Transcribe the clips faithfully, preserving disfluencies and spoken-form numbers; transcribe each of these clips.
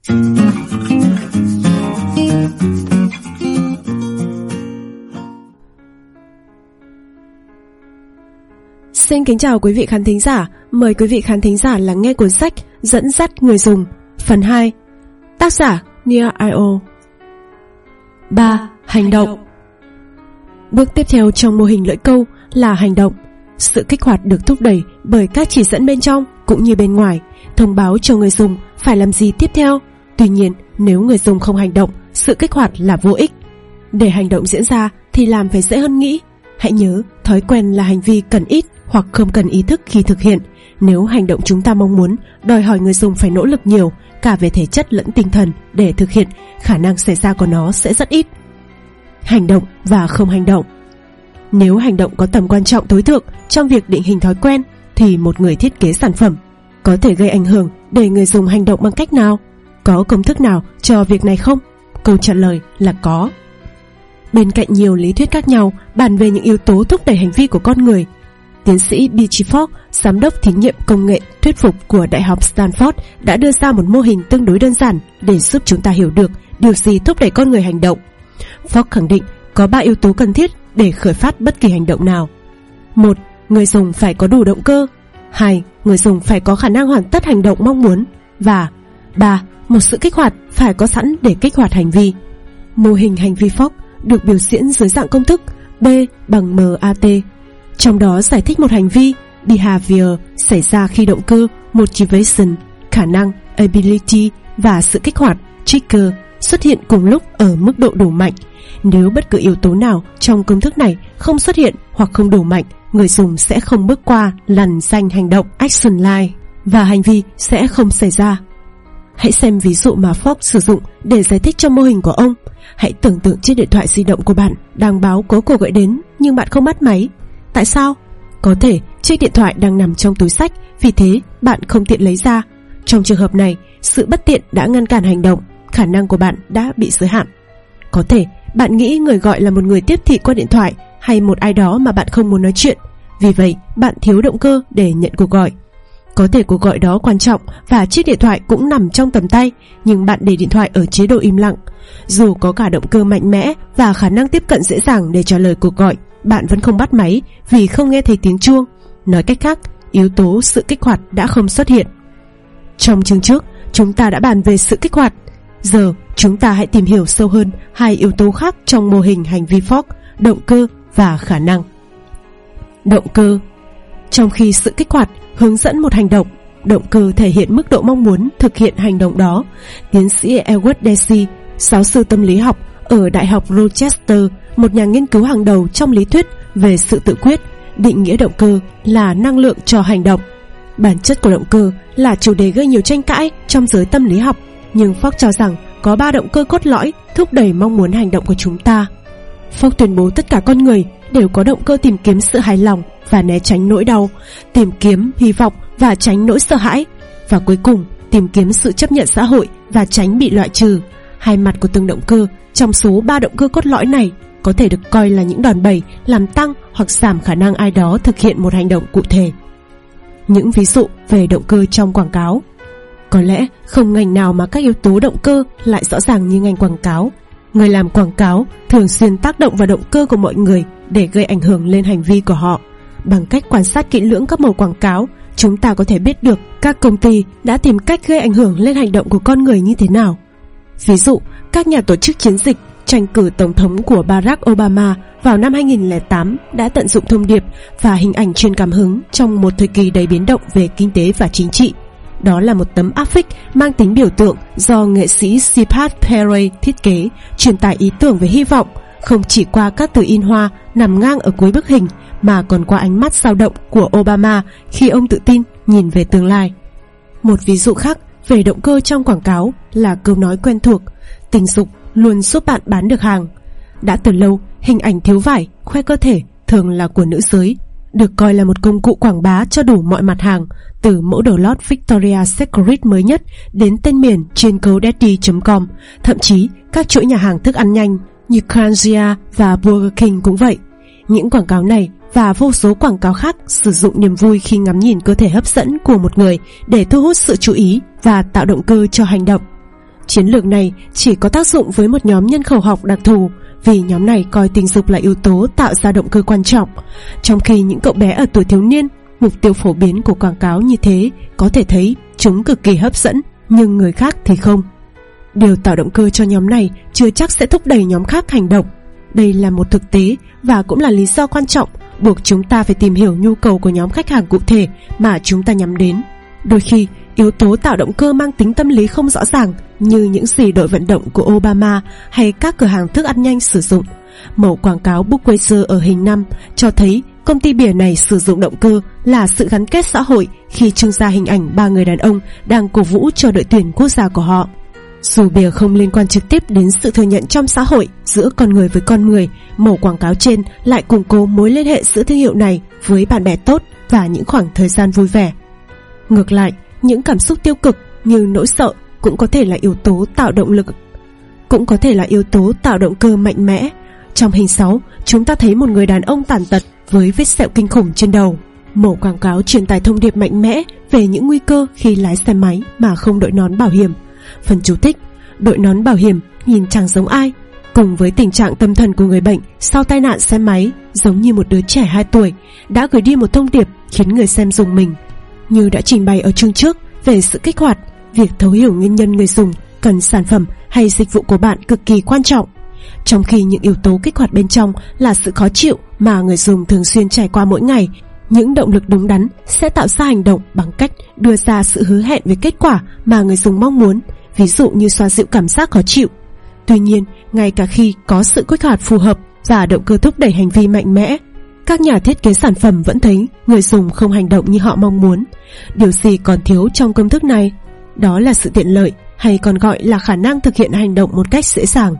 Xin kính chào quý vị khán thính giả. Mời quý vị khán thính giả lắng nghe cuốn sách Dẫn dắt người dùng phần hai, tác giả Nia i o. ba. Hành động. Bước tiếp theo trong mô hình lưỡi câu là hành động. Sự kích hoạt được thúc đẩy bởi các chỉ dẫn bên trong cũng như bên ngoài, thông báo cho người dùng phải làm gì tiếp theo. Tuy nhiên, nếu người dùng không hành động, sự kích hoạt là vô ích. Để hành động diễn ra thì làm phải dễ hơn nghĩ. Hãy nhớ, thói quen là hành vi cần ít hoặc không cần ý thức khi thực hiện. Nếu hành động chúng ta mong muốn đòi hỏi người dùng phải nỗ lực nhiều, cả về thể chất lẫn tinh thần để thực hiện, khả năng xảy ra của nó sẽ rất ít. Hành động và không hành động. Nếu hành động có tầm quan trọng tối thượng trong việc định hình thói quen, thì một người thiết kế sản phẩm có thể gây ảnh hưởng để người dùng hành động bằng cách nào? Có công thức nào cho việc này không? Câu trả lời là có. Bên cạnh nhiều lý thuyết khác nhau bàn về những yếu tố thúc đẩy hành vi của con người, tiến sĩ Beachy Fogg, giám đốc thí nghiệm công nghệ thuyết phục của Đại học Stanford, đã đưa ra một mô hình tương đối đơn giản để giúp chúng ta hiểu được điều gì thúc đẩy con người hành động. Fogg khẳng định có ba yếu tố cần thiết để khởi phát bất kỳ hành động nào. Một. Người dùng phải có đủ động cơ. Hai. Người dùng phải có khả năng hoàn tất hành động mong muốn. Và ba. Một sự kích hoạt phải có sẵn để kích hoạt hành vi. Mô hình hành vi Fogg được biểu diễn dưới dạng công thức B bằng em a tê. Trong đó giải thích một hành vi behavior xảy ra khi động cơ motivation, khả năng ability và sự kích hoạt trigger xuất hiện cùng lúc ở mức độ đủ mạnh. Nếu bất cứ yếu tố nào trong công thức này không xuất hiện hoặc không đủ mạnh, người dùng sẽ không bước qua lằn danh hành động action line và hành vi sẽ không xảy ra. Hãy xem ví dụ mà Fogg sử dụng để giải thích cho mô hình của ông. Hãy tưởng tượng chiếc điện thoại di động của bạn đang báo có cuộc gọi đến nhưng bạn không bắt máy. Tại sao? Có thể chiếc điện thoại đang nằm trong túi xách, vì thế bạn không tiện lấy ra. Trong trường hợp này, sự bất tiện đã ngăn cản hành động, khả năng của bạn đã bị giới hạn. Có thể bạn nghĩ người gọi là một người tiếp thị qua điện thoại hay một ai đó mà bạn không muốn nói chuyện, vì vậy bạn thiếu động cơ để nhận cuộc gọi. Có thể cuộc gọi đó quan trọng và chiếc điện thoại cũng nằm trong tầm tay, nhưng bạn để điện thoại ở chế độ im lặng. Dù có cả động cơ mạnh mẽ và khả năng tiếp cận dễ dàng để trả lời cuộc gọi, bạn vẫn không bắt máy vì không nghe thấy tiếng chuông. Nói cách khác, yếu tố sự kích hoạt đã không xuất hiện. Trong chương trước, chúng ta đã bàn về sự kích hoạt. Giờ, chúng ta hãy tìm hiểu sâu hơn hai yếu tố khác trong mô hình hành vi Fogg, động cơ và khả năng. Động cơ. Trong khi sự kích hoạt hướng dẫn một hành động, động cơ thể hiện mức độ mong muốn thực hiện hành động đó. Tiến sĩ Edward Deci, giáo sư tâm lý học ở Đại học Rochester, một nhà nghiên cứu hàng đầu trong lý thuyết về sự tự quyết, định nghĩa động cơ là năng lượng cho hành động. Bản chất của động cơ là chủ đề gây nhiều tranh cãi trong giới tâm lý học, nhưng Fogg cho rằng có ba động cơ cốt lõi thúc đẩy mong muốn hành động của chúng ta. Fogg tuyên bố tất cả con người đều có động cơ tìm kiếm sự hài lòng và né tránh nỗi đau, tìm kiếm hy vọng và tránh nỗi sợ hãi, và cuối cùng tìm kiếm sự chấp nhận xã hội và tránh bị loại trừ. Hai mặt của từng động cơ trong số ba động cơ cốt lõi này có thể được coi là những đòn bẩy làm tăng hoặc giảm khả năng ai đó thực hiện một hành động cụ thể. Những ví dụ về động cơ trong quảng cáo. Có lẽ không ngành nào mà các yếu tố động cơ lại rõ ràng như ngành quảng cáo. Người làm quảng cáo thường xuyên tác động vào động cơ của mọi người để gây ảnh hưởng lên hành vi của họ. Bằng cách quan sát kỹ lưỡng các màu quảng cáo, chúng ta có thể biết được các công ty đã tìm cách gây ảnh hưởng lên hành động của con người như thế nào. Ví dụ, các nhà tổ chức chiến dịch tranh cử tổng thống của Barack Obama vào năm hai không không tám đã tận dụng thông điệp và hình ảnh truyền cảm hứng trong một thời kỳ đầy biến động về kinh tế và chính trị. Đó là một tấm áp phích mang tính biểu tượng do nghệ sĩ Sipat Perry thiết kế, truyền tải ý tưởng về hy vọng, không chỉ qua các từ in hoa nằm ngang ở cuối bức hình, mà còn qua ánh mắt dao động của Obama khi ông tự tin nhìn về tương lai. Một ví dụ khác về động cơ trong quảng cáo là câu nói quen thuộc: tình dục luôn giúp bạn bán được hàng. Đã từ lâu, hình ảnh thiếu vải, khoe cơ thể thường là của nữ giới, được coi là một công cụ quảng bá cho đủ mọi mặt hàng, từ mẫu đồ lót Victoria's Secret mới nhất đến tên miền trên GoDaddy chấm com. Thậm chí các chuỗi nhà hàng thức ăn nhanh như Kranzia và Burger King cũng vậy. Những quảng cáo này và vô số quảng cáo khác sử dụng niềm vui khi ngắm nhìn cơ thể hấp dẫn của một người để thu hút sự chú ý và tạo động cơ cho hành động. Chiến lược này chỉ có tác dụng với một nhóm nhân khẩu học đặc thù, vì nhóm này coi tình dục là yếu tố tạo ra động cơ quan trọng. Trong khi những cậu bé ở tuổi thiếu niên, mục tiêu phổ biến của quảng cáo như thế, có thể thấy chúng cực kỳ hấp dẫn, nhưng người khác thì không. Điều tạo động cơ cho nhóm này chưa chắc sẽ thúc đẩy nhóm khác hành động. Đây là một thực tế và cũng là lý do quan trọng buộc chúng ta phải tìm hiểu nhu cầu của nhóm khách hàng cụ thể mà chúng ta nhắm đến. Đôi khi, yếu tố tạo động cơ mang tính tâm lý không rõ ràng, như những gì đội vận động của Obama hay các cửa hàng thức ăn nhanh sử dụng. Mẫu quảng cáo Budweiser ở hình năm cho thấy công ty bia này sử dụng động cơ là sự gắn kết xã hội khi trưng ra hình ảnh ba người đàn ông đang cổ vũ cho đội tuyển quốc gia của họ. Dù bia không liên quan trực tiếp đến sự thừa nhận trong xã hội giữa con người với con người, mẫu quảng cáo trên lại củng cố mối liên hệ giữa thương hiệu này với bạn bè tốt và những khoảng thời gian vui vẻ. Ngược lại, những cảm xúc tiêu cực như nỗi sợ cũng có thể là yếu tố tạo động lực, cũng có thể là yếu tố tạo động cơ mạnh mẽ. Trong hình sáu, chúng ta thấy một người đàn ông tàn tật với vết sẹo kinh khủng trên đầu. Mẫu quảng cáo truyền tải thông điệp mạnh mẽ về những nguy cơ khi lái xe máy mà không đội nón bảo hiểm. Phần chú thích: đội nón bảo hiểm nhìn chẳng giống ai, cùng với tình trạng tâm thần của người bệnh sau tai nạn xe máy giống như một đứa trẻ hai tuổi, đã gửi đi một thông điệp khiến người xem rùng mình. Như đã trình bày ở chương trước về sự kích hoạt, việc thấu hiểu nguyên nhân người dùng cần sản phẩm hay dịch vụ của bạn cực kỳ quan trọng. Trong khi những yếu tố kích hoạt bên trong là sự khó chịu mà người dùng thường xuyên trải qua mỗi ngày, những động lực đúng đắn sẽ tạo ra hành động bằng cách đưa ra sự hứa hẹn về kết quả mà người dùng mong muốn, ví dụ như xoa dịu cảm giác khó chịu. Tuy nhiên, ngay cả khi có sự kích hoạt phù hợp và động cơ thúc đẩy hành vi mạnh mẽ, các nhà thiết kế sản phẩm vẫn thấy người dùng không hành động như họ mong muốn. Điều gì còn thiếu trong công thức này? Đó là sự tiện lợi, hay còn gọi là khả năng thực hiện hành động một cách dễ dàng.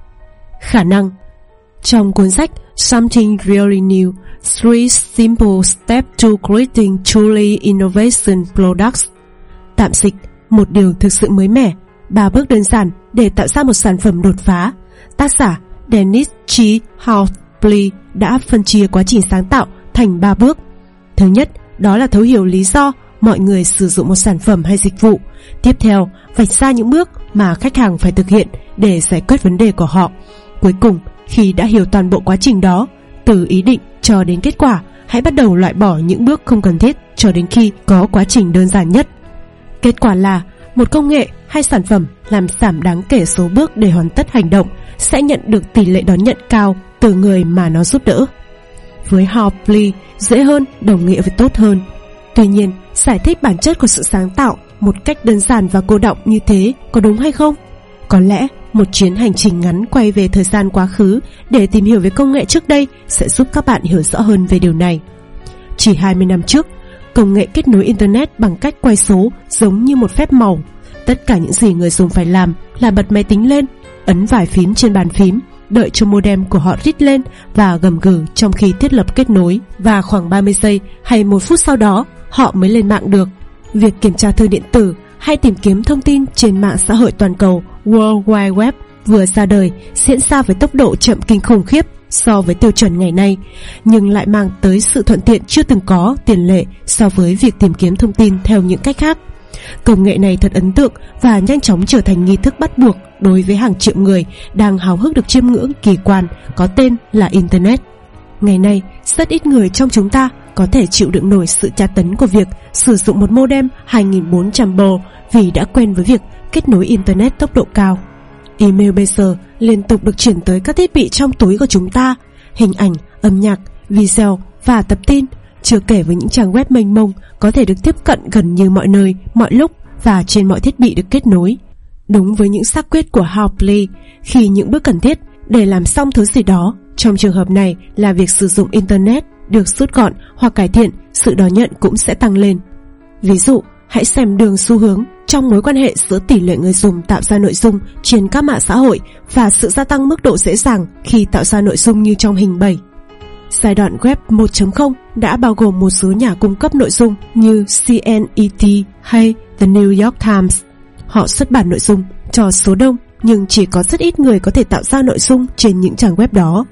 Khả năng. Trong cuốn sách Something Really New: Three Simple Steps to Creating Truly Innovation Products, tạm dịch: một điều thực sự mới mẻ, ba bước đơn giản để tạo ra một sản phẩm đột phá, tác giả Dennis G. Halfley đã phân chia quá trình sáng tạo thành ba bước. Thứ nhất, đó là thấu hiểu lý do mọi người sử dụng một sản phẩm hay dịch vụ. Tiếp theo, vạch ra những bước mà khách hàng phải thực hiện để giải quyết vấn đề của họ. Cuối cùng, khi đã hiểu toàn bộ quá trình đó, từ ý định cho đến kết quả, hãy bắt đầu loại bỏ những bước không cần thiết cho đến khi có quá trình đơn giản nhất. Kết quả là một công nghệ hay sản phẩm làm giảm đáng kể số bước để hoàn tất hành động sẽ nhận được tỷ lệ đón nhận cao từ người mà nó giúp đỡ. Với Halfley, dễ hơn đồng nghĩa với tốt hơn. Tuy nhiên, giải thích bản chất của sự sáng tạo một cách đơn giản và cô đọng như thế có đúng hay không? Có lẽ một chuyến hành trình ngắn quay về thời gian quá khứ để tìm hiểu về công nghệ trước đây sẽ giúp các bạn hiểu rõ hơn về điều này. Chỉ hai mươi năm trước, công nghệ kết nối Internet bằng cách quay số giống như một phép màu. Tất cả những gì người dùng phải làm là bật máy tính lên, ấn vài phím trên bàn phím, đợi cho modem của họ rít lên và gầm gừ trong khi thiết lập kết nối, và khoảng ba mươi giây hay một phút sau đó họ mới lên mạng được. Việc kiểm tra thư điện tử hay tìm kiếm thông tin trên mạng xã hội toàn cầu World Wide Web vừa ra đời diễn ra với tốc độ chậm kinh khủng khiếp so với tiêu chuẩn ngày nay, nhưng lại mang tới sự thuận tiện chưa từng có tiền lệ so với việc tìm kiếm thông tin theo những cách khác. Công nghệ này thật ấn tượng và nhanh chóng trở thành nghi thức bắt buộc đối với hàng triệu người đang háo hức được chiêm ngưỡng kỳ quan có tên là Internet. Ngày nay, rất ít người trong chúng ta có thể chịu đựng nổi sự tra tấn của việc sử dụng một modem hai nghìn bốn trăm bô vì đã quen với việc kết nối Internet tốc độ cao. Email bây giờ liên tục được chuyển tới các thiết bị trong túi của chúng ta, hình ảnh, âm nhạc, video và tập tin, chưa kể với những trang web mênh mông có thể được tiếp cận gần như mọi nơi, mọi lúc và trên mọi thiết bị được kết nối. Đúng với những xác quyết của Halfley, khi những bước cần thiết để làm xong thứ gì đó, trong trường hợp này là việc sử dụng Internet, được rút gọn hoặc cải thiện, sự đón nhận cũng sẽ tăng lên. Ví dụ, hãy xem đường xu hướng trong mối quan hệ giữa tỷ lệ người dùng tạo ra nội dung trên các mạng xã hội và sự gia tăng mức độ dễ dàng khi tạo ra nội dung như trong hình bảy. Giai đoạn web một chấm không đã bao gồm một số nhà cung cấp nội dung như C N E T hay The New York Times. Họ xuất bản nội dung cho số đông, nhưng chỉ có rất ít người có thể tạo ra nội dung trên những trang web đó.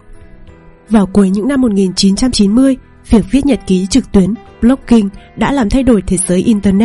Vào cuối những năm một nghìn chín trăm chín mươi, việc viết nhật ký trực tuyến, blogging đã làm thay đổi thế giới Internet.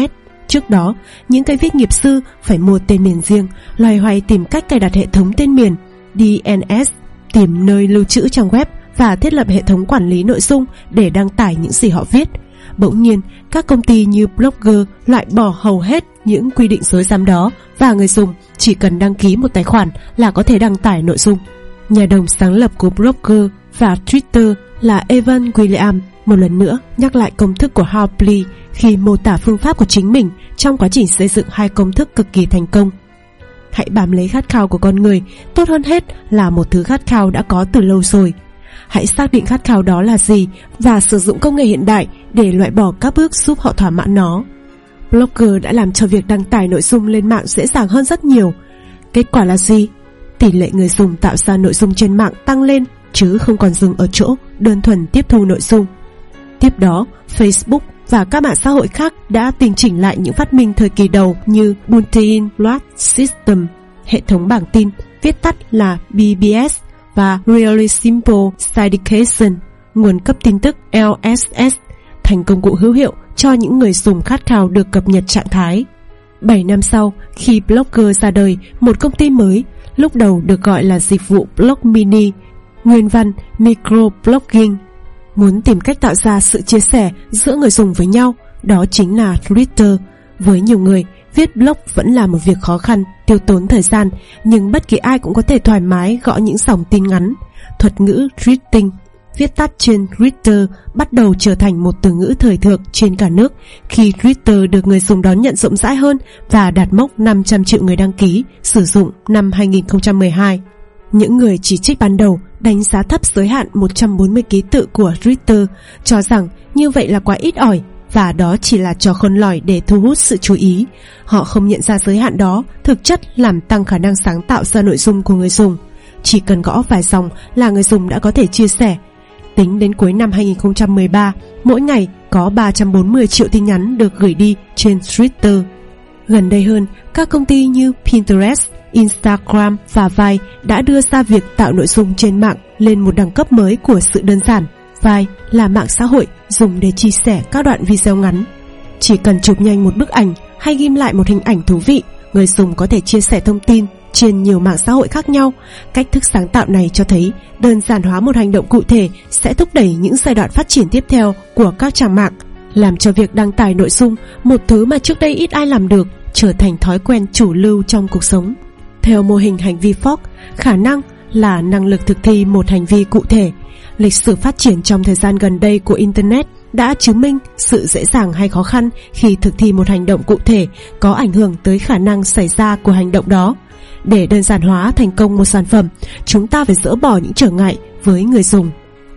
Trước đó, những cây viết nghiệp sư phải mua tên miền riêng, loay hoay tìm cách cài đặt hệ thống tên miền đê en ét, tìm nơi lưu trữ trang web và thiết lập hệ thống quản lý nội dung để đăng tải những gì họ viết. Bỗng nhiên, các công ty như Blogger loại bỏ hầu hết những quy định rối rắm đó và người dùng chỉ cần đăng ký một tài khoản là có thể đăng tải nội dung. Nhà đồng sáng lập của Blogger và Twitter là Evan Williams một lần nữa nhắc lại công thức của Hartley khi mô tả phương pháp của chính mình trong quá trình xây dựng hai công thức cực kỳ thành công. Hãy bám lấy khát khao của con người, tốt hơn hết là một thứ khát khao đã có từ lâu rồi. Hãy xác định khát khao đó là gì và sử dụng công nghệ hiện đại để loại bỏ các bước giúp họ thỏa mãn nó. Blogger đã làm cho việc đăng tải nội dung lên mạng dễ dàng hơn rất nhiều. Kết quả là gì? Tỷ lệ người dùng tạo ra nội dung trên mạng tăng lên, chứ không còn dừng ở chỗ đơn thuần tiếp thu nội dung. Tiếp đó, Facebook và các mạng xã hội khác đã tinh chỉnh lại những phát minh thời kỳ đầu như Bulletin Board System, hệ thống bảng tin, viết tắt là bê bê ét, và Really Simple Syndication, nguồn cấp tin tức lờ ét ét, thành công cụ hữu hiệu cho những người dùng khát khao được cập nhật trạng thái. bảy năm sau, khi Blogger ra đời, một công ty mới, lúc đầu được gọi là dịch vụ Blog Mini, nguyên văn Microblogging, muốn tìm cách tạo ra sự chia sẻ giữa người dùng với nhau, đó chính là Twitter. Với nhiều người, viết blog vẫn là một việc khó khăn, tiêu tốn thời gian, nhưng bất kỳ ai cũng có thể thoải mái gõ những dòng tin ngắn. Thuật ngữ tweeting, viết tắt trên Twitter, bắt đầu trở thành một từ ngữ thời thượng trên cả nước khi Twitter được người dùng đón nhận rộng rãi hơn và đạt mốc năm trăm triệu người đăng ký sử dụng năm hai nghìn không trăm mười hai. Những người chỉ trích ban đầu đánh giá thấp giới hạn một trăm bốn mươi ký tự của Twitter, cho rằng như vậy là quá ít ỏi và đó chỉ là trò khôn lỏi để thu hút sự chú ý. Họ không nhận ra giới hạn đó thực chất làm tăng khả năng sáng tạo ra nội dung của người dùng. Chỉ cần gõ vài dòng là người dùng đã có thể chia sẻ. Tính đến cuối năm hai nghìn không trăm mười ba, mỗi ngày có ba trăm bốn mươi triệu tin nhắn được gửi đi trên Twitter. Gần đây hơn, các công ty như Pinterest, Instagram và Vine đã đưa ra việc tạo nội dung trên mạng lên một đẳng cấp mới của sự đơn giản. Vine là mạng xã hội dùng để chia sẻ các đoạn video ngắn. Chỉ cần chụp nhanh một bức ảnh hay ghim lại một hình ảnh thú vị, người dùng có thể chia sẻ thông tin trên nhiều mạng xã hội khác nhau. Cách thức sáng tạo này cho thấy đơn giản hóa một hành động cụ thể sẽ thúc đẩy những giai đoạn phát triển tiếp theo của các trang mạng, làm cho việc đăng tải nội dung, một thứ mà trước đây ít ai làm được, trở thành thói quen chủ lưu trong cuộc sống. Theo mô hình hành vi Fogg, khả năng là năng lực thực thi một hành vi cụ thể. Lịch sử phát triển trong thời gian gần đây của Internet đã chứng minh sự dễ dàng hay khó khăn khi thực thi một hành động cụ thể có ảnh hưởng tới khả năng xảy ra của hành động đó. Để đơn giản hóa thành công một sản phẩm, chúng ta phải dỡ bỏ những trở ngại với người dùng.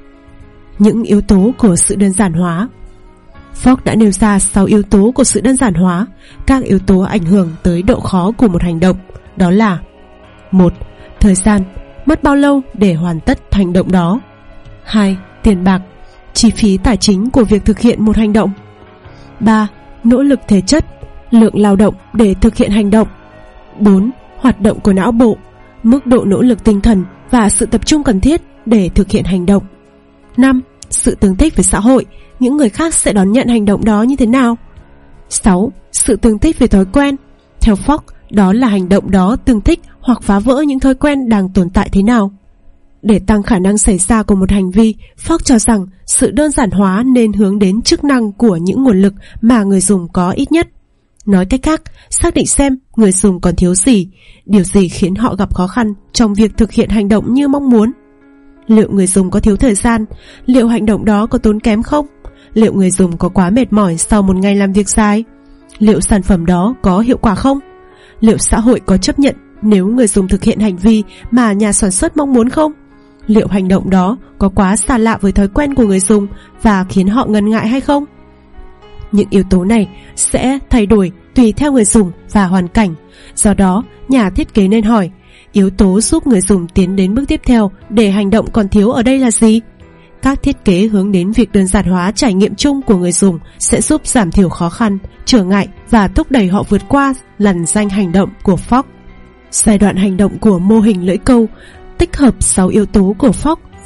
Những yếu tố của sự đơn giản hóa. Fogg đã nêu ra sáu yếu tố của sự đơn giản hóa, các yếu tố ảnh hưởng tới độ khó của một hành động. Đó là: một. Thời gian, mất bao lâu để hoàn tất hành động đó. Hai. Tiền bạc, chi phí tài chính của việc thực hiện một hành động. Ba. Nỗ lực thể chất, lượng lao động để thực hiện hành động. Bốn. Hoạt động của não bộ, mức độ nỗ lực tinh thần và sự tập trung cần thiết để thực hiện hành động. Năm. Sự tương thích với xã hội, những người khác sẽ đón nhận hành động đó như thế nào. Sáu. Sự tương thích về thói quen. Theo Fogg, đó là hành động đó tương thích hoặc phá vỡ những thói quen đang tồn tại thế nào. Để tăng khả năng xảy ra của một hành vi, Fogg cho rằng sự đơn giản hóa nên hướng đến chức năng của những nguồn lực mà người dùng có ít nhất. Nói cách khác, xác định xem người dùng còn thiếu gì, điều gì khiến họ gặp khó khăn trong việc thực hiện hành động như mong muốn. Liệu người dùng có thiếu thời gian? Liệu hành động đó có tốn kém không? Liệu người dùng có quá mệt mỏi sau một ngày làm việc dài? Liệu sản phẩm đó có hiệu quả không? Liệu xã hội có chấp nhận nếu người dùng thực hiện hành vi mà nhà sản xuất mong muốn không? Liệu hành động đó có quá xa lạ với thói quen của người dùng và khiến họ ngần ngại hay không? Những yếu tố này sẽ thay đổi tùy theo người dùng và hoàn cảnh. Do đó, nhà thiết kế nên hỏi, yếu tố giúp người dùng tiến đến bước tiếp theo để hành động còn thiếu ở đây là gì? Các thiết kế hướng đến việc đơn giản hóa trải nghiệm chung của người dùng sẽ giúp giảm thiểu khó khăn, trở ngại và thúc đẩy họ vượt qua lằn ranh hành động của Fogg. Giai đoạn hành động của mô hình lưỡi câu tích hợp sáu yếu tố của Fogg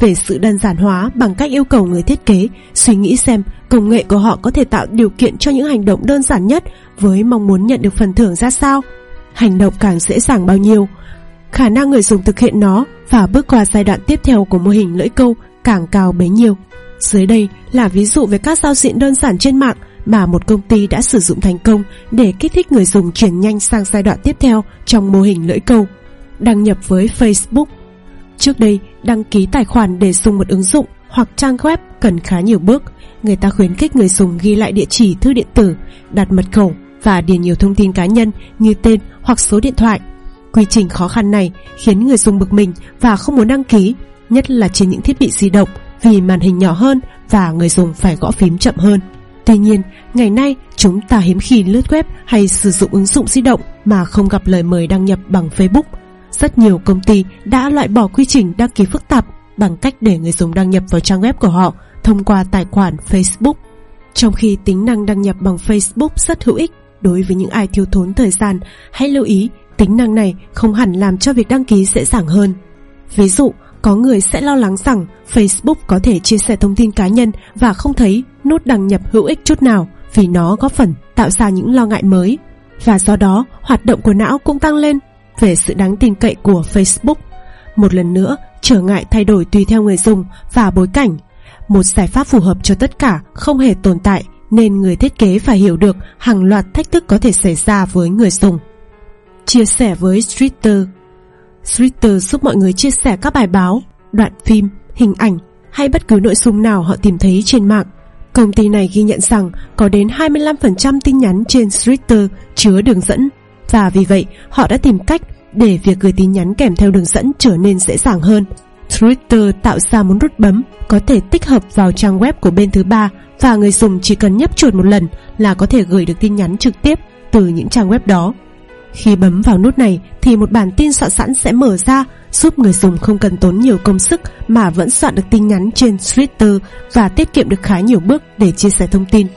về sự đơn giản hóa bằng cách yêu cầu người thiết kế suy nghĩ xem công nghệ của họ có thể tạo điều kiện cho những hành động đơn giản nhất với mong muốn nhận được phần thưởng ra sao. Hành động càng dễ dàng bao nhiêu, khả năng người dùng thực hiện nó và bước qua giai đoạn tiếp theo của mô hình lưỡi câu càng cao bấy nhiêu. Dưới đây là ví dụ về các giao diện đơn giản trên mạng mà một công ty đã sử dụng thành công để kích thích người dùng chuyển nhanh sang giai đoạn tiếp theo trong mô hình lưỡi câu. Đăng nhập với Facebook. Trước đây, đăng ký tài khoản để dùng một ứng dụng hoặc trang web cần khá nhiều bước. Người ta khuyến khích người dùng ghi lại địa chỉ thư điện tử, đặt mật khẩu và điền nhiều thông tin cá nhân như tên hoặc số điện thoại. Quy trình khó khăn này khiến người dùng bực mình và không muốn đăng ký, nhất là trên những thiết bị di động vì màn hình nhỏ hơn và người dùng phải gõ phím chậm hơn. Tuy nhiên, ngày nay chúng ta hiếm khi lướt web hay sử dụng ứng dụng di động mà không gặp lời mời đăng nhập bằng Facebook. Rất nhiều công ty đã loại bỏ quy trình đăng ký phức tạp bằng cách để người dùng đăng nhập vào trang web của họ thông qua tài khoản Facebook. Trong khi tính năng đăng nhập bằng Facebook rất hữu ích đối với những ai thiếu thốn thời gian, hãy lưu ý tính năng này không hẳn làm cho việc đăng ký dễ dàng hơn. Ví dụ, có người sẽ lo lắng rằng Facebook có thể chia sẻ thông tin cá nhân và không thấy nút đăng nhập hữu ích chút nào vì nó góp phần tạo ra những lo ngại mới. Và do đó, hoạt động của não cũng tăng lên về sự đáng tin cậy của Facebook. Một lần nữa, trở ngại thay đổi tùy theo người dùng và bối cảnh. Một giải pháp phù hợp cho tất cả không hề tồn tại, nên người thiết kế phải hiểu được hàng loạt thách thức có thể xảy ra với người dùng. Chia sẻ với Twitter. Twitter giúp mọi người chia sẻ các bài báo, đoạn phim, hình ảnh hay bất cứ nội dung nào họ tìm thấy trên mạng. Công ty này ghi nhận rằng có đến hai mươi lăm phần trăm tin nhắn trên Twitter chứa đường dẫn, và vì vậy họ đã tìm cách để việc gửi tin nhắn kèm theo đường dẫn trở nên dễ dàng hơn. Twitter tạo ra một nút bấm có thể tích hợp vào trang web của bên thứ ba, và người dùng chỉ cần nhấp chuột một lần là có thể gửi được tin nhắn trực tiếp từ những trang web đó. Khi bấm vào nút này thì một bản tin soạn sẵn sẽ mở ra, giúp người dùng không cần tốn nhiều công sức mà vẫn soạn được tin nhắn trên Twitter và tiết kiệm được khá nhiều bước để chia sẻ thông tin.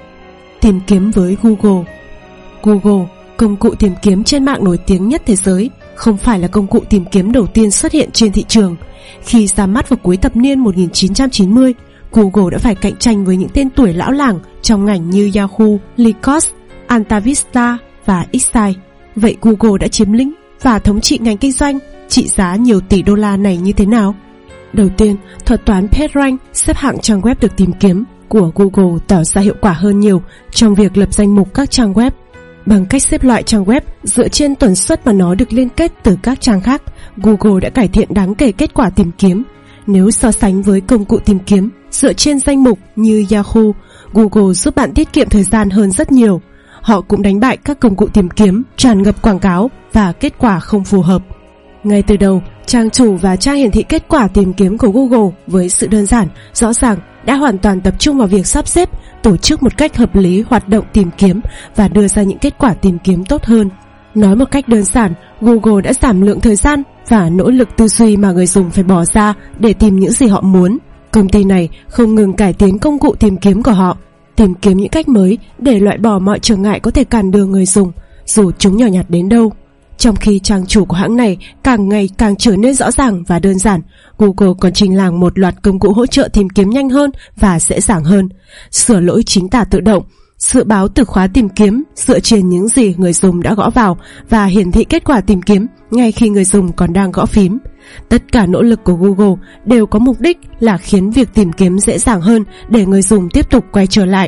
Tìm kiếm với Google. Google, công cụ tìm kiếm trên mạng nổi tiếng nhất thế giới, không phải là công cụ tìm kiếm đầu tiên xuất hiện trên thị trường. Khi ra mắt vào cuối thập niên một nghìn chín trăm chín mươi, Google đã phải cạnh tranh với những tên tuổi lão làng trong ngành như Yahoo, Lycos, AltaVista và Excite. Vậy Google đã chiếm lĩnh và thống trị ngành kinh doanh trị giá nhiều tỷ đô la này như thế nào? Đầu tiên, thuật toán PageRank xếp hạng trang web được tìm kiếm của Google tỏ ra hiệu quả hơn nhiều trong việc lập danh mục các trang web. Bằng cách xếp loại trang web dựa trên tần suất mà nó được liên kết từ các trang khác, Google đã cải thiện đáng kể kết quả tìm kiếm. Nếu so sánh với công cụ tìm kiếm dựa trên danh mục như Yahoo, Google giúp bạn tiết kiệm thời gian hơn rất nhiều. Họ cũng đánh bại các công cụ tìm kiếm tràn ngập quảng cáo và kết quả không phù hợp. Ngay từ đầu, trang chủ và trang hiển thị kết quả tìm kiếm của Google với sự đơn giản, rõ ràng đã hoàn toàn tập trung vào việc sắp xếp, tổ chức một cách hợp lý hoạt động tìm kiếm và đưa ra những kết quả tìm kiếm tốt hơn. Nói một cách đơn giản, Google đã giảm lượng thời gian và nỗ lực tư duy mà người dùng phải bỏ ra để tìm những gì họ muốn. Công ty này không ngừng cải tiến công cụ tìm kiếm của họ, tìm kiếm những cách mới để loại bỏ mọi trở ngại có thể cản đường người dùng, dù chúng nhỏ nhặt đến đâu. Trong khi trang chủ của hãng này càng ngày càng trở nên rõ ràng và đơn giản, Google còn trình làng một loạt công cụ hỗ trợ tìm kiếm nhanh hơn và dễ dàng hơn, sửa lỗi chính tả tự động, dự báo từ khóa tìm kiếm dựa trên những gì người dùng đã gõ vào và hiển thị kết quả tìm kiếm ngay khi người dùng còn đang gõ phím. Tất cả nỗ lực của Google đều có mục đích là khiến việc tìm kiếm dễ dàng hơn để người dùng tiếp tục quay trở lại.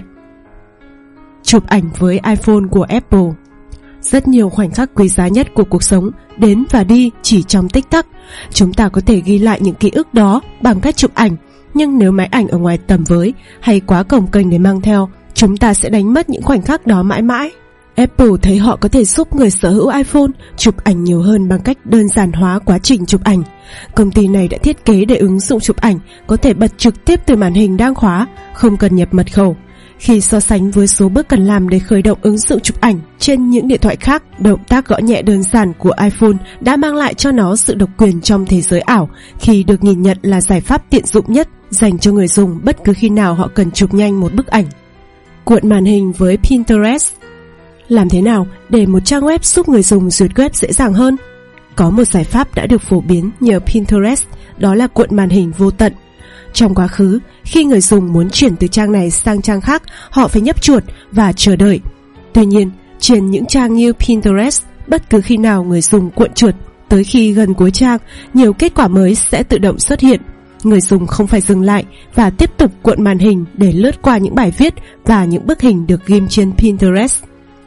Chụp ảnh với iPhone của Apple. Rất nhiều khoảnh khắc quý giá nhất của cuộc sống đến và đi chỉ trong tích tắc. Chúng ta có thể ghi lại những ký ức đó bằng cách chụp ảnh, nhưng nếu máy ảnh ở ngoài tầm với hay quá cồng kềnh để mang theo, chúng ta sẽ đánh mất những khoảnh khắc đó mãi mãi. Apple thấy họ có thể giúp người sở hữu iPhone chụp ảnh nhiều hơn bằng cách đơn giản hóa quá trình chụp ảnh. Công ty này đã thiết kế để ứng dụng chụp ảnh có thể bật trực tiếp từ màn hình đang khóa, không cần nhập mật khẩu. Khi so sánh với số bước cần làm để khởi động ứng dụng chụp ảnh trên những điện thoại khác, động tác gõ nhẹ đơn giản của iPhone đã mang lại cho nó sự độc quyền trong thế giới ảo, khi được nhìn nhận là giải pháp tiện dụng nhất dành cho người dùng bất cứ khi nào họ cần chụp nhanh một bức ảnh. Cuộn màn hình với Pinterest. Làm thế nào để một trang web giúp người dùng duyệt web dễ dàng hơn? Có một giải pháp đã được phổ biến nhờ Pinterest, đó là cuộn màn hình vô tận. Trong quá khứ, khi người dùng muốn chuyển từ trang này sang trang khác, họ phải nhấp chuột và chờ đợi. Tuy nhiên, trên những trang như Pinterest, bất cứ khi nào người dùng cuộn chuột, tới khi gần cuối trang, nhiều kết quả mới sẽ tự động xuất hiện. Người dùng không phải dừng lại và tiếp tục cuộn màn hình để lướt qua những bài viết và những bức hình được ghim trên Pinterest.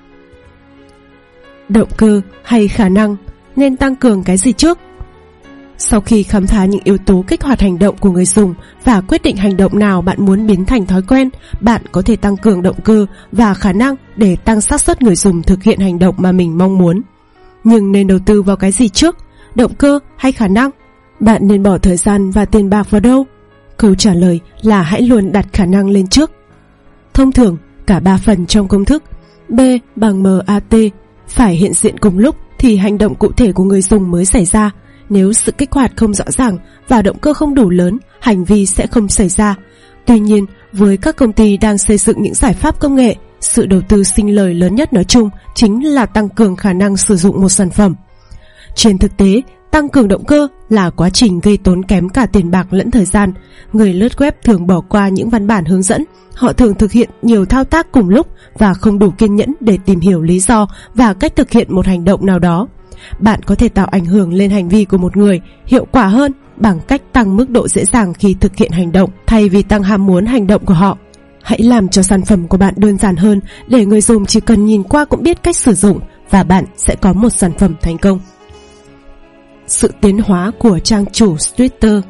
Động cơ hay khả năng, nên tăng cường cái gì trước? Sau khi khám phá những yếu tố kích hoạt hành động của người dùng và quyết định hành động nào bạn muốn biến thành thói quen, bạn có thể tăng cường động cơ và khả năng để tăng xác suất người dùng thực hiện hành động mà mình mong muốn. Nhưng nên đầu tư vào cái gì trước? Động cơ hay khả năng? Bạn nên bỏ thời gian và tiền bạc vào đâu? Câu trả lời là hãy luôn đặt khả năng lên trước. Thông thường, cả ba phần trong công thức B bằng em a tê phải hiện diện cùng lúc thì hành động cụ thể của người dùng mới xảy ra. Nếu sự kích hoạt không rõ ràng và động cơ không đủ lớn, hành vi sẽ không xảy ra. Tuy nhiên, với các công ty đang xây dựng những giải pháp công nghệ, sự đầu tư sinh lời lớn nhất nói chung chính là tăng cường khả năng sử dụng một sản phẩm. Trên thực tế, tăng cường động cơ là quá trình gây tốn kém cả tiền bạc lẫn thời gian. Người lướt web thường bỏ qua những văn bản hướng dẫn, họ thường thực hiện nhiều thao tác cùng lúc và không đủ kiên nhẫn để tìm hiểu lý do và cách thực hiện một hành động nào đó. Bạn có thể tạo ảnh hưởng lên hành vi của một người hiệu quả hơn bằng cách tăng mức độ dễ dàng khi thực hiện hành động thay vì tăng ham muốn hành động của họ. Hãy làm cho sản phẩm của bạn đơn giản hơn để người dùng chỉ cần nhìn qua cũng biết cách sử dụng và bạn sẽ có một sản phẩm thành công. Sự tiến hóa của trang chủ Twitter.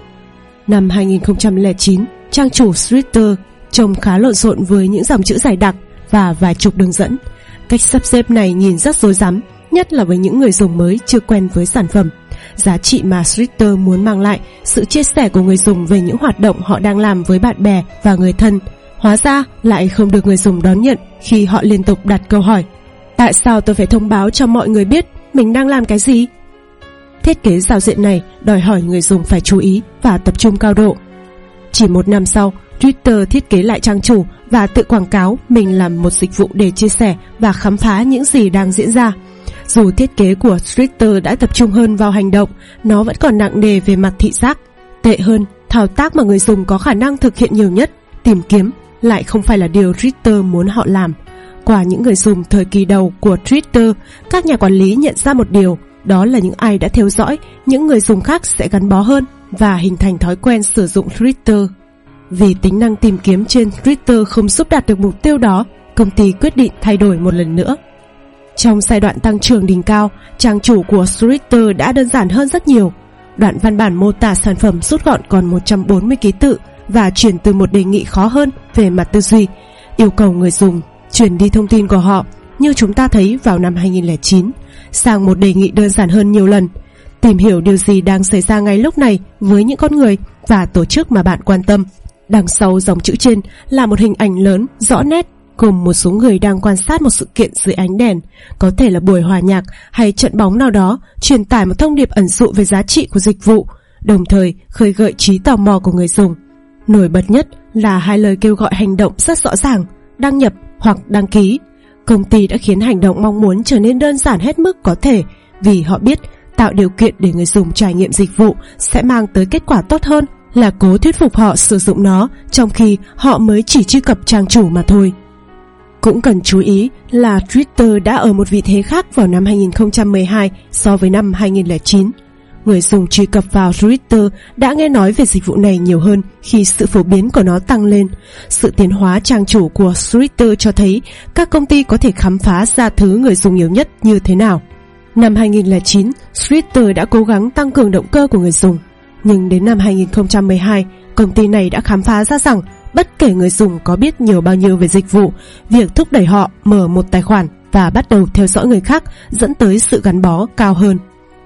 Năm hai nghìn không trăm lẻ chín, trang chủ Twitter trông khá lộn xộn với những dòng chữ dài đặc và vài chục đường dẫn. Cách sắp xếp này nhìn rất rối rắm, nhất là với những người dùng mới chưa quen với sản phẩm. Giá trị mà Twitter muốn mang lại, sự chia sẻ của người dùng về những hoạt động họ đang làm với bạn bè và người thân, hóa ra lại không được người dùng đón nhận khi họ liên tục đặt câu hỏi: tại sao tôi phải thông báo cho mọi người biết mình đang làm cái gì? Thiết kế giao diện này đòi hỏi người dùng phải chú ý và tập trung cao độ. Chỉ một năm sau, Twitter thiết kế lại trang chủ và tự quảng cáo mình làm một dịch vụ để chia sẻ và khám phá những gì đang diễn ra. Dù thiết kế của Twitter đã tập trung hơn vào hành động, nó vẫn còn nặng nề về mặt thị giác. Tệ hơn, thao tác mà người dùng có khả năng thực hiện nhiều nhất, tìm kiếm, lại không phải là điều Twitter muốn họ làm. Qua những người dùng thời kỳ đầu của Twitter, các nhà quản lý nhận ra một điều, đó là những ai đã theo dõi, những người dùng khác sẽ gắn bó hơn và hình thành thói quen sử dụng Twitter. Vì tính năng tìm kiếm trên Twitter không giúp đạt được mục tiêu đó, công ty quyết định thay đổi một lần nữa. Trong giai đoạn tăng trưởng đỉnh cao, trang chủ của Twitter đã đơn giản hơn rất nhiều. Đoạn văn bản mô tả sản phẩm rút gọn còn một trăm bốn mươi ký tự và chuyển từ một đề nghị khó hơn về mặt tư duy, yêu cầu người dùng truyền đi thông tin của họ, như chúng ta thấy vào năm hai nghìn không trăm lẻ chín, sang một đề nghị đơn giản hơn nhiều lần. Tìm hiểu điều gì đang xảy ra ngay lúc này với những con người và tổ chức mà bạn quan tâm. Đằng sau dòng chữ trên là một hình ảnh lớn, rõ nét, gồm một số người đang quan sát một sự kiện dưới ánh đèn, có thể là buổi hòa nhạc hay trận bóng nào đó, truyền tải một thông điệp ẩn dụ về giá trị của dịch vụ, đồng thời khơi gợi trí tò mò của người dùng. Nổi bật nhất là hai lời kêu gọi hành động rất rõ ràng: đăng nhập hoặc đăng ký. Công ty đã khiến hành động mong muốn trở nên đơn giản hết mức có thể, vì họ biết tạo điều kiện để người dùng trải nghiệm dịch vụ sẽ mang tới kết quả tốt hơn là cố thuyết phục họ sử dụng nó, trong khi họ mới chỉ truy cập trang chủ mà thôi. Cũng cần chú ý là Twitter đã ở một vị thế khác vào năm hai nghìn không trăm mười hai so với năm hai nghìn không trăm lẻ chín. Người dùng truy cập vào Twitter đã nghe nói về dịch vụ này nhiều hơn khi sự phổ biến của nó tăng lên. Sự tiến hóa trang chủ của Twitter cho thấy các công ty có thể khám phá ra thứ người dùng nhiều nhất như thế nào. Năm hai nghìn không trăm lẻ chín, Twitter đã cố gắng tăng cường động cơ của người dùng. Nhưng đến năm hai nghìn không trăm mười hai, công ty này đã khám phá ra rằng bất kể người dùng có biết nhiều bao nhiêu về dịch vụ, việc thúc đẩy họ mở một tài khoản và bắt đầu theo dõi người khác dẫn tới sự gắn bó cao hơn.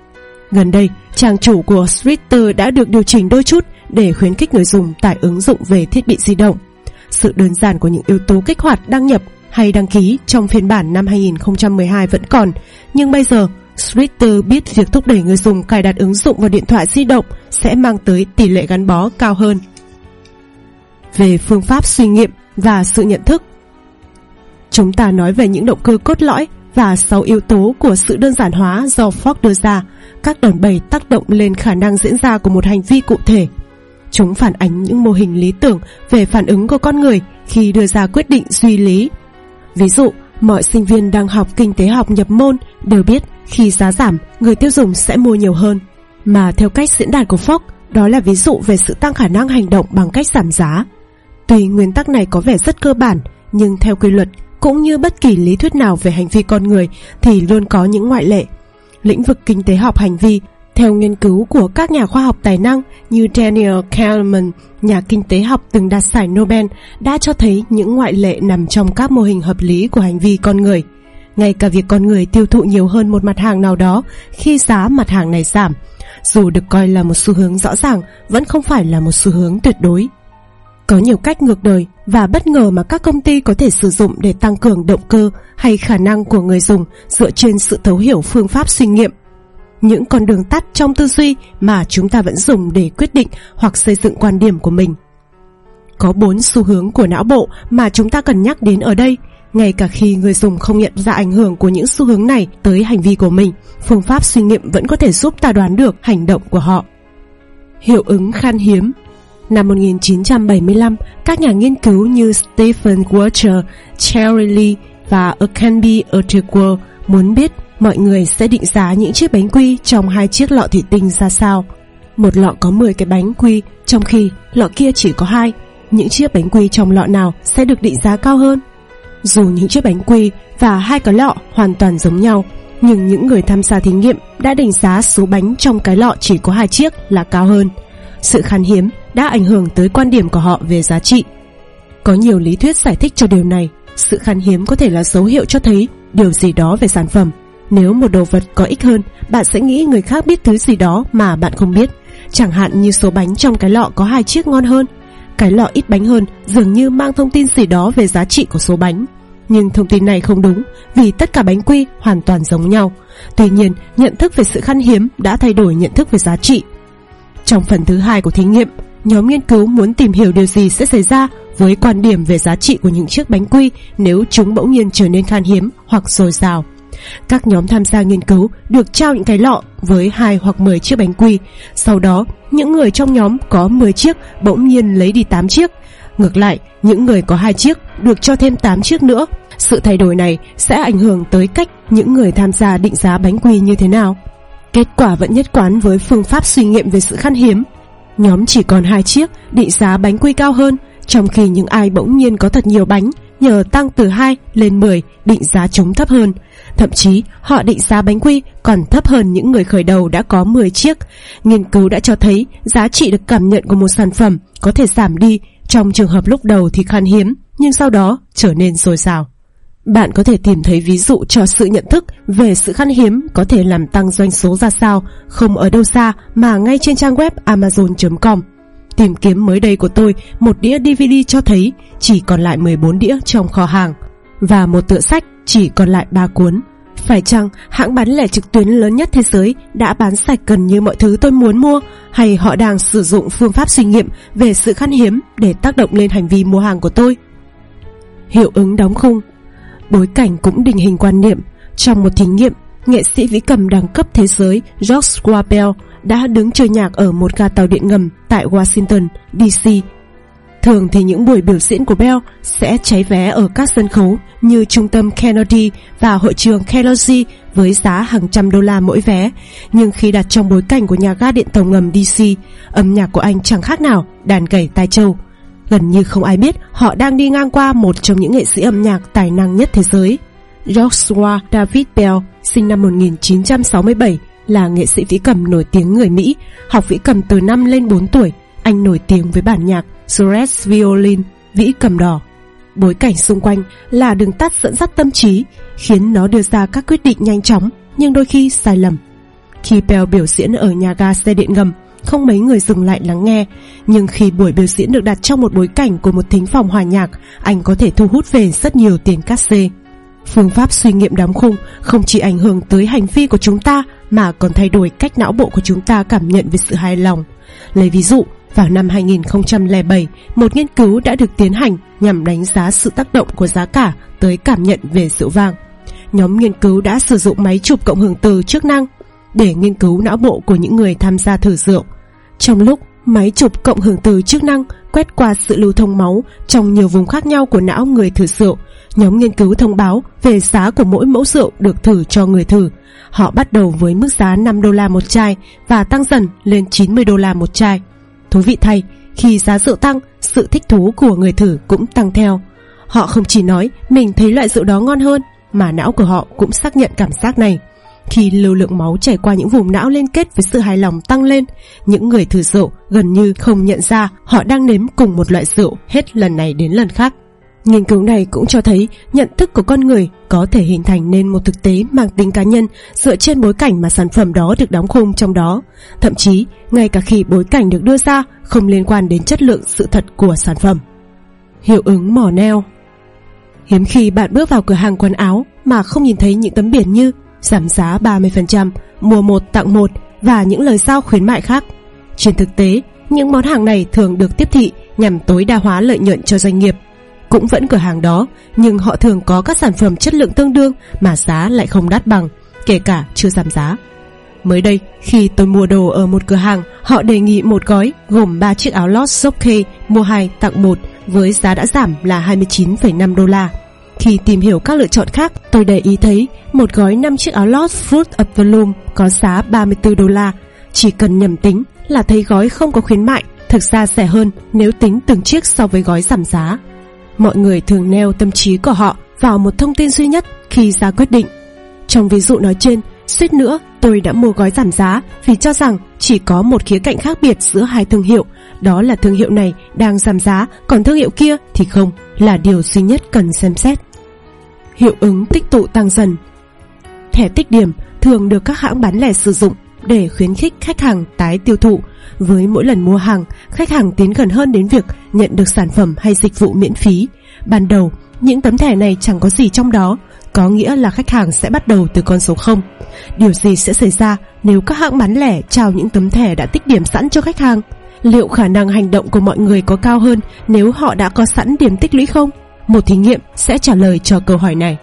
Gần đây, trang chủ của Twitter đã được điều chỉnh đôi chút để khuyến khích người dùng tải ứng dụng về thiết bị di động. Sự đơn giản của những yếu tố kích hoạt đăng nhập hay đăng ký trong phiên bản năm hai nghìn không trăm mười hai vẫn còn, nhưng bây giờ Twitter biết việc thúc đẩy người dùng cài đặt ứng dụng vào điện thoại di động sẽ mang tới tỷ lệ gắn bó cao hơn. Về phương pháp suy nghiệm và sự nhận thức, chúng ta nói về những động cơ cốt lõi và sáu yếu tố của sự đơn giản hóa do Fogg đưa ra, các đòn bẩy tác động lên khả năng diễn ra của một hành vi cụ thể. Chúng phản ánh những mô hình lý tưởng về phản ứng của con người khi đưa ra quyết định duy lý. Ví dụ, mọi sinh viên đang học kinh tế học nhập môn đều biết khi giá giảm, người tiêu dùng sẽ mua nhiều hơn. Mà theo cách diễn đạt của Fogg, đó là ví dụ về sự tăng khả năng hành động bằng cách giảm giá. Tuy nguyên tắc này có vẻ rất cơ bản, nhưng theo quy luật, cũng như bất kỳ lý thuyết nào về hành vi con người thì luôn có những ngoại lệ. Lĩnh vực kinh tế học hành vi, theo nghiên cứu của các nhà khoa học tài năng như Daniel Kahneman, nhà kinh tế học từng đạt giải Nobel, đã cho thấy những ngoại lệ nằm trong các mô hình hợp lý của hành vi con người. Ngay cả việc con người tiêu thụ nhiều hơn một mặt hàng nào đó khi giá mặt hàng này giảm, dù được coi là một xu hướng rõ ràng, vẫn không phải là một xu hướng tuyệt đối. Có nhiều cách ngược đời và bất ngờ mà các công ty có thể sử dụng để tăng cường động cơ hay khả năng của người dùng dựa trên sự thấu hiểu phương pháp suy nghiệm. Những con đường tắt trong tư duy mà chúng ta vẫn dùng để quyết định hoặc xây dựng quan điểm của mình. Có bốn xu hướng của não bộ mà chúng ta cần nhắc đến ở đây. Ngay cả khi người dùng không nhận ra ảnh hưởng của những xu hướng này tới hành vi của mình, phương pháp suy nghiệm vẫn có thể giúp ta đoán được hành động của họ. Hiệu ứng khan hiếm. Năm một nghìn chín trăm bảy mươi lăm, các nhà nghiên cứu như Stephen Walter, Cherry Lee và Akenbi Otegwo muốn biết mọi người sẽ định giá những chiếc bánh quy trong hai chiếc lọ thủy tinh ra sao. Một lọ có mười cái bánh quy, trong khi lọ kia chỉ có hai. Những chiếc bánh quy trong lọ nào sẽ được định giá cao hơn? Dù những chiếc bánh quy và hai cái lọ hoàn toàn giống nhau, nhưng những người tham gia thí nghiệm đã định giá số bánh trong cái lọ chỉ có hai chiếc là cao hơn. Sự khan hiếm đã ảnh hưởng tới quan điểm của họ về giá trị. Có nhiều lý thuyết giải thích cho điều này. Sự khan hiếm có thể là dấu hiệu cho thấy điều gì đó về sản phẩm. Nếu một đồ vật có ích hơn, bạn sẽ nghĩ người khác biết thứ gì đó mà bạn không biết. Chẳng hạn như số bánh trong cái lọ có hai chiếc ngon hơn. Cái lọ ít bánh hơn dường như mang thông tin gì đó về giá trị của số bánh. Nhưng thông tin này không đúng, vì tất cả bánh quy hoàn toàn giống nhau. Tuy nhiên, nhận thức về sự khan hiếm đã thay đổi nhận thức về giá trị. Trong phần thứ hai của thí nghiệm, nhóm nghiên cứu muốn tìm hiểu điều gì sẽ xảy ra với quan điểm về giá trị của những chiếc bánh quy nếu chúng bỗng nhiên trở nên khan hiếm hoặc dồi dào. Các nhóm tham gia nghiên cứu được trao những cái lọ với hai hoặc mười chiếc bánh quy. Sau đó, những người trong nhóm có mười chiếc bỗng nhiên lấy đi tám chiếc. Ngược lại, những người có hai chiếc được cho thêm tám chiếc nữa. Sự thay đổi này sẽ ảnh hưởng tới cách những người tham gia định giá bánh quy như thế nào. Kết quả vẫn nhất quán với phương pháp suy nghiệm về sự khan hiếm. Nhóm chỉ còn hai chiếc định giá bánh quy cao hơn, trong khi những ai bỗng nhiên có thật nhiều bánh nhờ tăng từ hai lên mười định giá chúng thấp hơn. Thậm chí họ định giá bánh quy còn thấp hơn những người khởi đầu đã có mười chiếc. Nghiên cứu đã cho thấy giá trị được cảm nhận của một sản phẩm có thể giảm đi trong trường hợp lúc đầu thì khan hiếm, nhưng sau đó trở nên dồi dào. Bạn có thể tìm thấy ví dụ cho sự nhận thức về sự khan hiếm có thể làm tăng doanh số ra sao, không ở đâu xa mà ngay trên trang web amazon chấm com. Tìm kiếm mới đây của tôi, một đĩa đê vê đê cho thấy chỉ còn lại mười bốn đĩa trong kho hàng, và một tựa sách chỉ còn lại ba cuốn. Phải chăng hãng bán lẻ trực tuyến lớn nhất thế giới đã bán sạch gần như mọi thứ tôi muốn mua, hay họ đang sử dụng phương pháp suy nghiệm về sự khan hiếm để tác động lên hành vi mua hàng của tôi? Hiệu ứng đóng khung. Bối cảnh cũng định hình quan niệm. Trong một thí nghiệm, nghệ sĩ vĩ cầm đẳng cấp thế giới Joshua Bell đã đứng chơi nhạc ở một ga tàu điện ngầm tại Washington, đê xê. Thường thì những buổi biểu diễn của Bell sẽ cháy vé ở các sân khấu như trung tâm Kennedy và hội trường Kenosha với giá hàng trăm đô la mỗi vé. Nhưng khi đặt trong bối cảnh của nhà ga điện tàu ngầm đê xê, âm nhạc của anh chẳng khác nào đàn gảy tai trâu. Gần như không ai biết họ đang đi ngang qua một trong những nghệ sĩ âm nhạc tài năng nhất thế giới. Joshua David Bell, sinh năm một nghìn chín trăm sáu mươi bảy, là nghệ sĩ vĩ cầm nổi tiếng người Mỹ, học vĩ cầm từ năm lên bốn tuổi. Anh nổi tiếng với bản nhạc Suresh Violin, vĩ cầm đỏ. Bối cảnh xung quanh là đường tắt dẫn dắt tâm trí, khiến nó đưa ra các quyết định nhanh chóng, nhưng đôi khi sai lầm. Khi Bell biểu diễn ở nhà ga xe điện ngầm, không mấy người dừng lại lắng nghe, nhưng khi buổi biểu diễn được đặt trong một bối cảnh của một thính phòng hòa nhạc, anh có thể thu hút về rất nhiều tiền cát xê. Phương pháp suy nghiệm đóng khung không chỉ ảnh hưởng tới hành vi của chúng ta mà còn thay đổi cách não bộ của chúng ta cảm nhận về sự hài lòng. Lấy ví dụ, vào năm hai nghìn không trăm lẻ bảy, một nghiên cứu đã được tiến hành nhằm đánh giá sự tác động của giá cả tới cảm nhận về rượu vang. nhóm nghiên cứu đã sử dụng máy chụp cộng hưởng từ chức năng để nghiên cứu não bộ của những người tham gia thử rượu. Trong lúc máy chụp cộng hưởng từ chức năng quét qua sự lưu thông máu trong nhiều vùng khác nhau của não người thử rượu, nhóm nghiên cứu thông báo về giá của mỗi mẫu rượu được thử cho người thử. Họ bắt đầu với mức giá năm đô la một chai và tăng dần lên chín mươi đô la một chai. Thú vị thay, khi giá rượu tăng, sự thích thú của người thử cũng tăng theo. Họ không chỉ nói mình thấy loại rượu đó ngon hơn, mà não của họ cũng xác nhận cảm giác này. Khi lưu lượng máu chảy qua những vùng não liên kết với sự hài lòng tăng lên, những người thử rượu gần như không nhận ra họ đang nếm cùng một loại rượu hết lần này đến lần khác. Nghiên cứu này cũng cho thấy nhận thức của con người có thể hình thành nên một thực tế mang tính cá nhân dựa trên bối cảnh mà sản phẩm đó được đóng khung trong đó, thậm chí ngay cả khi bối cảnh được đưa ra không liên quan đến chất lượng sự thật của sản phẩm. Hiệu ứng mỏ neo. Hiếm khi bạn bước vào cửa hàng quần áo mà không nhìn thấy những tấm biển như giảm giá ba mươi phần trăm, mua một tặng một và những lời giao khuyến mại khác. Trên thực tế, những món hàng này thường được tiếp thị nhằm tối đa hóa lợi nhuận cho doanh nghiệp. Cũng vẫn cửa hàng đó, nhưng họ thường có các sản phẩm chất lượng tương đương mà giá lại không đắt bằng, kể cả chưa giảm giá. Mới đây, khi tôi mua đồ ở một cửa hàng, họ đề nghị một gói gồm ba chiếc áo lót Jockey mua hai tặng một với giá đã giảm là hai mươi chín phẩy năm đô la. Khi tìm hiểu các lựa chọn khác, tôi để ý thấy một gói năm chiếc áo lót Fruit of the Loom có giá ba mươi tư đô la. Chỉ cần nhầm tính là thấy gói không có khuyến mại, thực ra rẻ hơn nếu tính từng chiếc so với gói giảm giá. Mọi người thường neo tâm trí của họ vào một thông tin duy nhất khi ra quyết định. Trong ví dụ nói trên, suýt nữa tôi đã mua gói giảm giá vì cho rằng chỉ có một khía cạnh khác biệt giữa hai thương hiệu, đó là thương hiệu này đang giảm giá, còn thương hiệu kia thì không, là điều duy nhất cần xem xét. Hiệu ứng tích tụ tăng dần. Thẻ tích điểm thường được các hãng bán lẻ sử dụng để khuyến khích khách hàng tái tiêu thụ. Với mỗi lần mua hàng, khách hàng tiến gần hơn đến việc nhận được sản phẩm hay dịch vụ miễn phí. Ban đầu, những tấm thẻ này chẳng có gì trong đó, có nghĩa là khách hàng sẽ bắt đầu từ con số không. Điều gì sẽ xảy ra nếu các hãng bán lẻ trao những tấm thẻ đã tích điểm sẵn cho khách hàng? Liệu khả năng hành động của mọi người có cao hơn nếu họ đã có sẵn điểm tích lũy không? Một thí nghiệm sẽ trả lời cho câu hỏi này.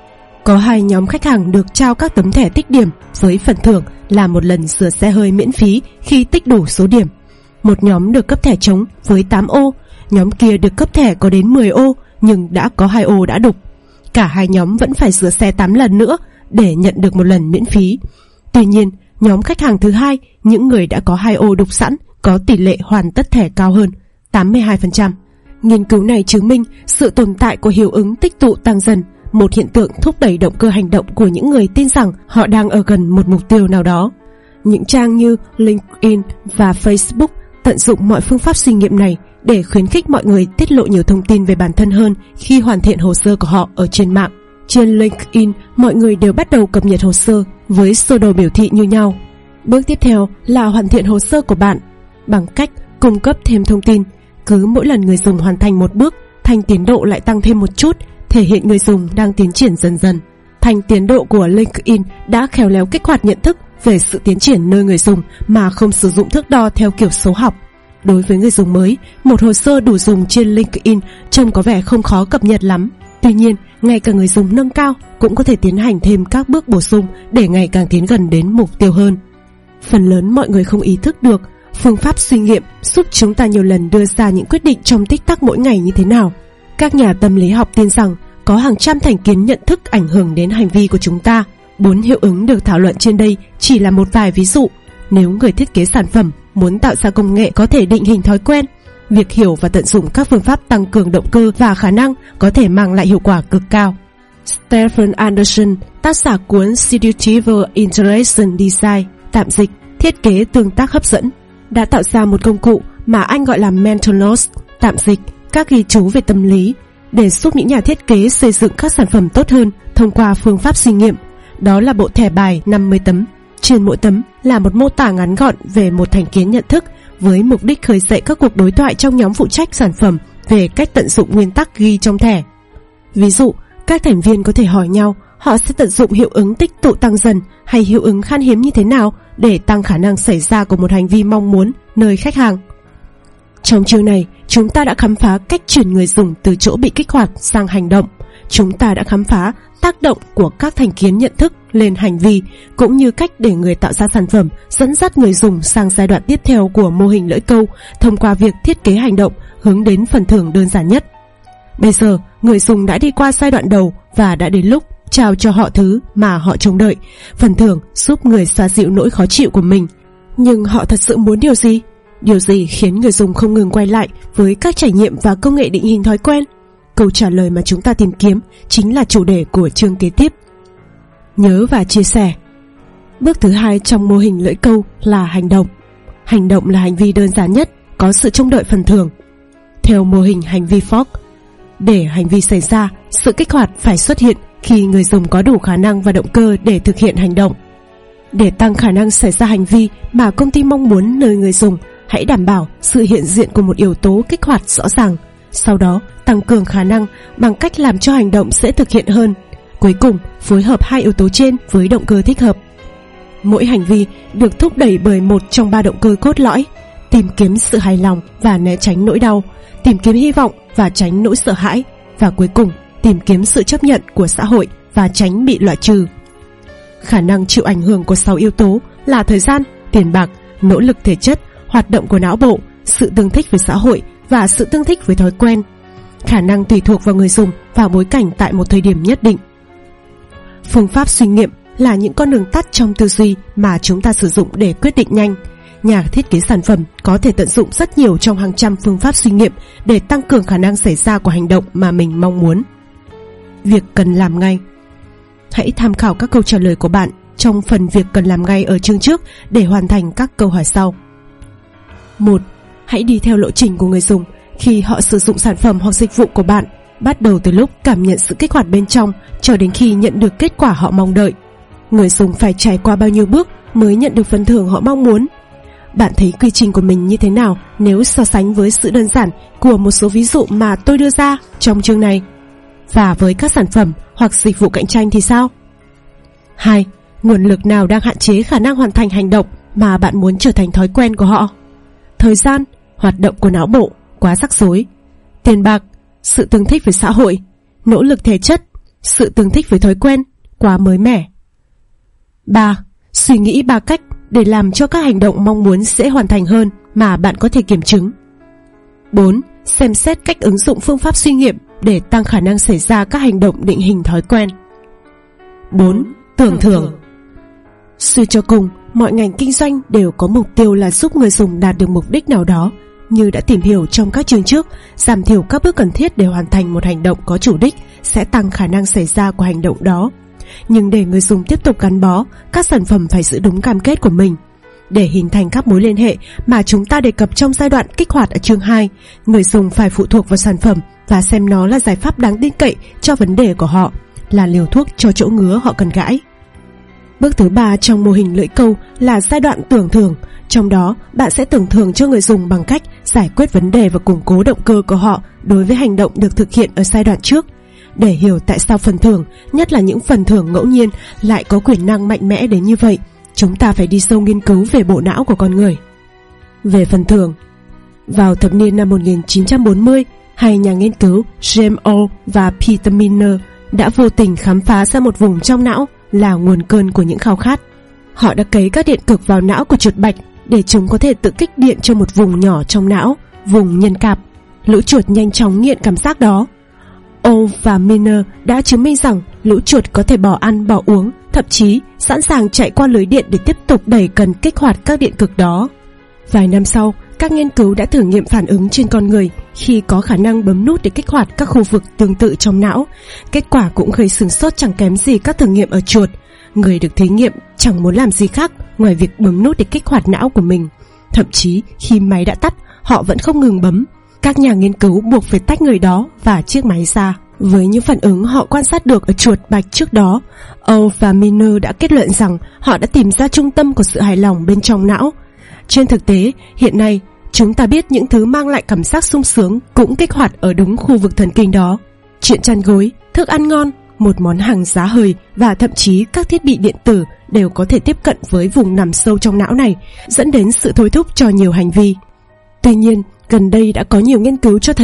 Có hai nhóm khách hàng được trao các tấm thẻ tích điểm với phần thưởng là một lần sửa xe hơi miễn phí khi tích đủ số điểm. Một nhóm được cấp thẻ trống với tám ô, nhóm kia được cấp thẻ có đến mười ô nhưng đã có hai ô đã đục. Cả hai nhóm vẫn phải sửa xe tám lần nữa để nhận được một lần miễn phí. Tuy nhiên, nhóm khách hàng thứ hai, những người đã có hai ô đục sẵn, có tỷ lệ hoàn tất thẻ cao hơn, tám mươi hai phần trăm. Nghiên cứu này chứng minh sự tồn tại của hiệu ứng tích tụ tăng dần, một hiện tượng thúc đẩy động cơ hành động của những người tin rằng họ đang ở gần một mục tiêu nào đó. Những trang như LinkedIn và Facebook tận dụng mọi phương pháp suy nghiệm này để khuyến khích mọi người tiết lộ nhiều thông tin về bản thân hơn khi hoàn thiện hồ sơ của họ ở trên mạng. Trên LinkedIn, mọi người đều bắt đầu cập nhật hồ sơ với sơ đồ biểu thị như nhau. Bước tiếp theo là hoàn thiện hồ sơ của bạn bằng cách cung cấp thêm thông tin. Cứ mỗi lần người dùng hoàn thành một bước, thanh tiến độ lại tăng thêm một chút, thể hiện người dùng đang tiến triển dần dần. Thanh tiến độ của LinkedIn đã khéo léo kích hoạt nhận thức về sự tiến triển nơi người dùng mà không sử dụng thước đo theo kiểu số học. Đối với người dùng mới, một hồ sơ đủ dùng trên LinkedIn trông có vẻ không khó cập nhật lắm. Tuy nhiên, ngay cả người dùng nâng cao cũng có thể tiến hành thêm các bước bổ sung để ngày càng tiến gần đến mục tiêu hơn. Phần lớn mọi người không ý thức được phương pháp suy nghiệm giúp chúng ta nhiều lần đưa ra những quyết định trong tích tắc mỗi ngày như thế nào. Các nhà tâm lý học tin rằng có hàng trăm thành kiến nhận thức ảnh hưởng đến hành vi của chúng ta. Bốn hiệu ứng được thảo luận trên đây chỉ là một vài ví dụ. Nếu người thiết kế sản phẩm muốn tạo ra công nghệ có thể định hình thói quen, việc hiểu và tận dụng các phương pháp tăng cường động cơ và khả năng có thể mang lại hiệu quả cực cao. Stephen Anderson, tác giả cuốn Seductive Interaction Design, tạm dịch thiết kế tương tác hấp dẫn, đã tạo ra một công cụ mà anh gọi là Mental Notes, tạm dịch các ghi chú về tâm lý, để giúp những nhà thiết kế xây dựng các sản phẩm tốt hơn thông qua phương pháp suy nghiệm. Đó là bộ thẻ bài năm mươi tấm. Trên mỗi tấm là một mô tả ngắn gọn về một thành kiến nhận thức với mục đích khơi dậy các cuộc đối thoại trong nhóm phụ trách sản phẩm về cách tận dụng nguyên tắc ghi trong thẻ. Ví dụ, các thành viên có thể hỏi nhau họ sẽ tận dụng hiệu ứng tích tụ tăng dần hay hiệu ứng khan hiếm như thế nào để tăng khả năng xảy ra của một hành vi mong muốn nơi khách hàng. Trong chương này, chúng ta đã khám phá cách chuyển người dùng từ chỗ bị kích hoạt sang hành động. chúng ta đã khám phá tác động của các thành kiến nhận thức lên hành vi, cũng như cách để người tạo ra sản phẩm dẫn dắt người dùng sang giai đoạn tiếp theo của mô hình lưỡi câu thông qua việc thiết kế hành động hướng đến phần thưởng đơn giản nhất. Bây giờ, người dùng đã đi qua giai đoạn đầu và đã đến lúc trao cho họ thứ mà họ trông đợi, phần thưởng giúp người xoa dịu nỗi khó chịu của mình. Nhưng họ thật sự muốn điều gì? Điều gì khiến người dùng không ngừng quay lại với các trải nghiệm và công nghệ định hình thói quen? Câu trả lời mà chúng ta tìm kiếm chính là chủ đề của chương kế tiếp. Nhớ và chia sẻ. Bước thứ hai trong mô hình lưỡi câu là hành động. Hành động là hành vi đơn giản nhất, có sự trông đợi phần thưởng. Theo mô hình hành vi Fogg, để hành vi xảy ra, sự kích hoạt phải xuất hiện khi người dùng có đủ khả năng và động cơ để thực hiện hành động. Để tăng khả năng xảy ra hành vi mà công ty mong muốn nơi người dùng, hãy đảm bảo sự hiện diện của một yếu tố kích hoạt rõ ràng. Sau đó, tăng cường khả năng bằng cách làm cho hành động dễ thực hiện hơn. Cuối cùng, phối hợp hai yếu tố trên với động cơ thích hợp. Mỗi hành vi được thúc đẩy bởi một trong ba động cơ cốt lõi: tìm kiếm sự hài lòng và né tránh nỗi đau, tìm kiếm hy vọng và tránh nỗi sợ hãi, và cuối cùng, tìm kiếm sự chấp nhận của xã hội và tránh bị loại trừ. Khả năng chịu ảnh hưởng của sáu yếu tố là thời gian, tiền bạc, nỗ lực thể chất, hoạt động của não bộ, sự tương thích với xã hội và sự tương thích với thói quen. Khả năng tùy thuộc vào người dùng và bối cảnh tại một thời điểm nhất định. Phương pháp suy nghiệm là những con đường tắt trong tư duy mà chúng ta sử dụng để quyết định nhanh. Nhà thiết kế sản phẩm có thể tận dụng rất nhiều trong hàng trăm phương pháp suy nghiệm để tăng cường khả năng xảy ra của hành động mà mình mong muốn. Việc cần làm ngay. Hãy tham khảo các câu trả lời của bạn trong phần việc cần làm ngay ở chương trước để hoàn thành các câu hỏi sau. một. Hãy đi theo lộ trình của người dùng khi họ sử dụng sản phẩm hoặc dịch vụ của bạn, bắt đầu từ lúc cảm nhận sự kích hoạt bên trong cho đến khi nhận được kết quả họ mong đợi. Người dùng phải trải qua bao nhiêu bước mới nhận được phần thưởng họ mong muốn? Bạn thấy quy trình của mình như thế nào nếu so sánh với sự đơn giản của một số ví dụ mà tôi đưa ra trong chương này? Và với các sản phẩm hoặc dịch vụ cạnh tranh thì sao? hai. Nguồn lực nào đang hạn chế khả năng hoàn thành hành động mà bạn muốn trở thành thói quen của họ? Thời gian, hoạt động của não bộ, quá rắc rối. Tiền bạc, sự tương thích với xã hội. Nỗ lực thể chất, sự tương thích với thói quen, quá mới mẻ. ba. Suy nghĩ ba cách để làm cho các hành động mong muốn sẽ hoàn thành hơn mà bạn có thể kiểm chứng. bốn. Xem xét cách ứng dụng phương pháp suy nghiệm để tăng khả năng xảy ra các hành động định hình thói quen. bốn. Tưởng thưởng. Suy cho cùng, mọi ngành kinh doanh đều có mục tiêu là giúp người dùng đạt được mục đích nào đó. Như đã tìm hiểu trong các chương trước, giảm thiểu các bước cần thiết để hoàn thành một hành động có chủ đích sẽ tăng khả năng xảy ra của hành động đó. Nhưng để người dùng tiếp tục gắn bó, các sản phẩm phải giữ đúng cam kết của mình. Để hình thành các mối liên hệ mà chúng ta đề cập trong giai đoạn kích hoạt ở chương hai, người dùng phải phụ thuộc vào sản phẩm và xem nó là giải pháp đáng tin cậy cho vấn đề của họ, là liều thuốc cho chỗ ngứa họ cần gãi. Bước thứ ba trong mô hình lưỡi câu là giai đoạn tưởng thưởng. Trong đó, bạn sẽ tưởng thưởng cho người dùng bằng cách giải quyết vấn đề và củng cố động cơ của họ đối với hành động được thực hiện ở giai đoạn trước. Để hiểu tại sao phần thưởng, nhất là những phần thưởng ngẫu nhiên, lại có quyền năng mạnh mẽ đến như vậy, chúng ta phải đi sâu nghiên cứu về bộ não của con người. Về phần thưởng, vào thập niên năm một nghìn chín trăm bốn mươi, hai nhà nghiên cứu James O và Peter Miner đã vô tình khám phá ra một vùng trong não là nguồn cơn của những khao khát. Họ đã cấy các điện cực vào não của chuột bạch để chúng có thể tự kích điện cho một vùng nhỏ trong não, vùng nhân cạp. Lũ chuột nhanh chóng nghiện cảm giác đó. O và Miner đã chứng minh rằng lũ chuột có thể bỏ ăn bỏ uống, thậm chí sẵn sàng chạy qua lưới điện để tiếp tục đẩy cần kích hoạt các điện cực đó. Vài năm sau, các nghiên cứu đã thử nghiệm phản ứng trên con người khi có khả năng bấm nút để kích hoạt các khu vực tương tự trong não. Kết quả cũng gây sửng sốt chẳng kém gì các thử nghiệm ở chuột. Người được thí nghiệm chẳng muốn làm gì khác ngoài việc bấm nút để kích hoạt não của mình. Thậm chí khi máy đã tắt, họ vẫn không ngừng bấm. Các nhà nghiên cứu buộc phải tách người đó và chiếc máy ra. Với những phản ứng họ quan sát được ở chuột bạch trước đó, O và Miner đã kết luận rằng họ đã tìm ra trung tâm của sự hài lòng bên trong não. Trên thực tế, hiện nay, chúng ta biết những thứ mang lại cảm giác sung sướng cũng kích hoạt ở đúng khu vực thần kinh đó. Chuyện chăn gối, thức ăn ngon, một món hàng giá hời và thậm chí các thiết bị điện tử đều có thể tiếp cận với vùng nằm sâu trong não này, dẫn đến sự thôi thúc cho nhiều hành vi. Tuy nhiên, gần đây đã có nhiều nghiên cứu cho thấy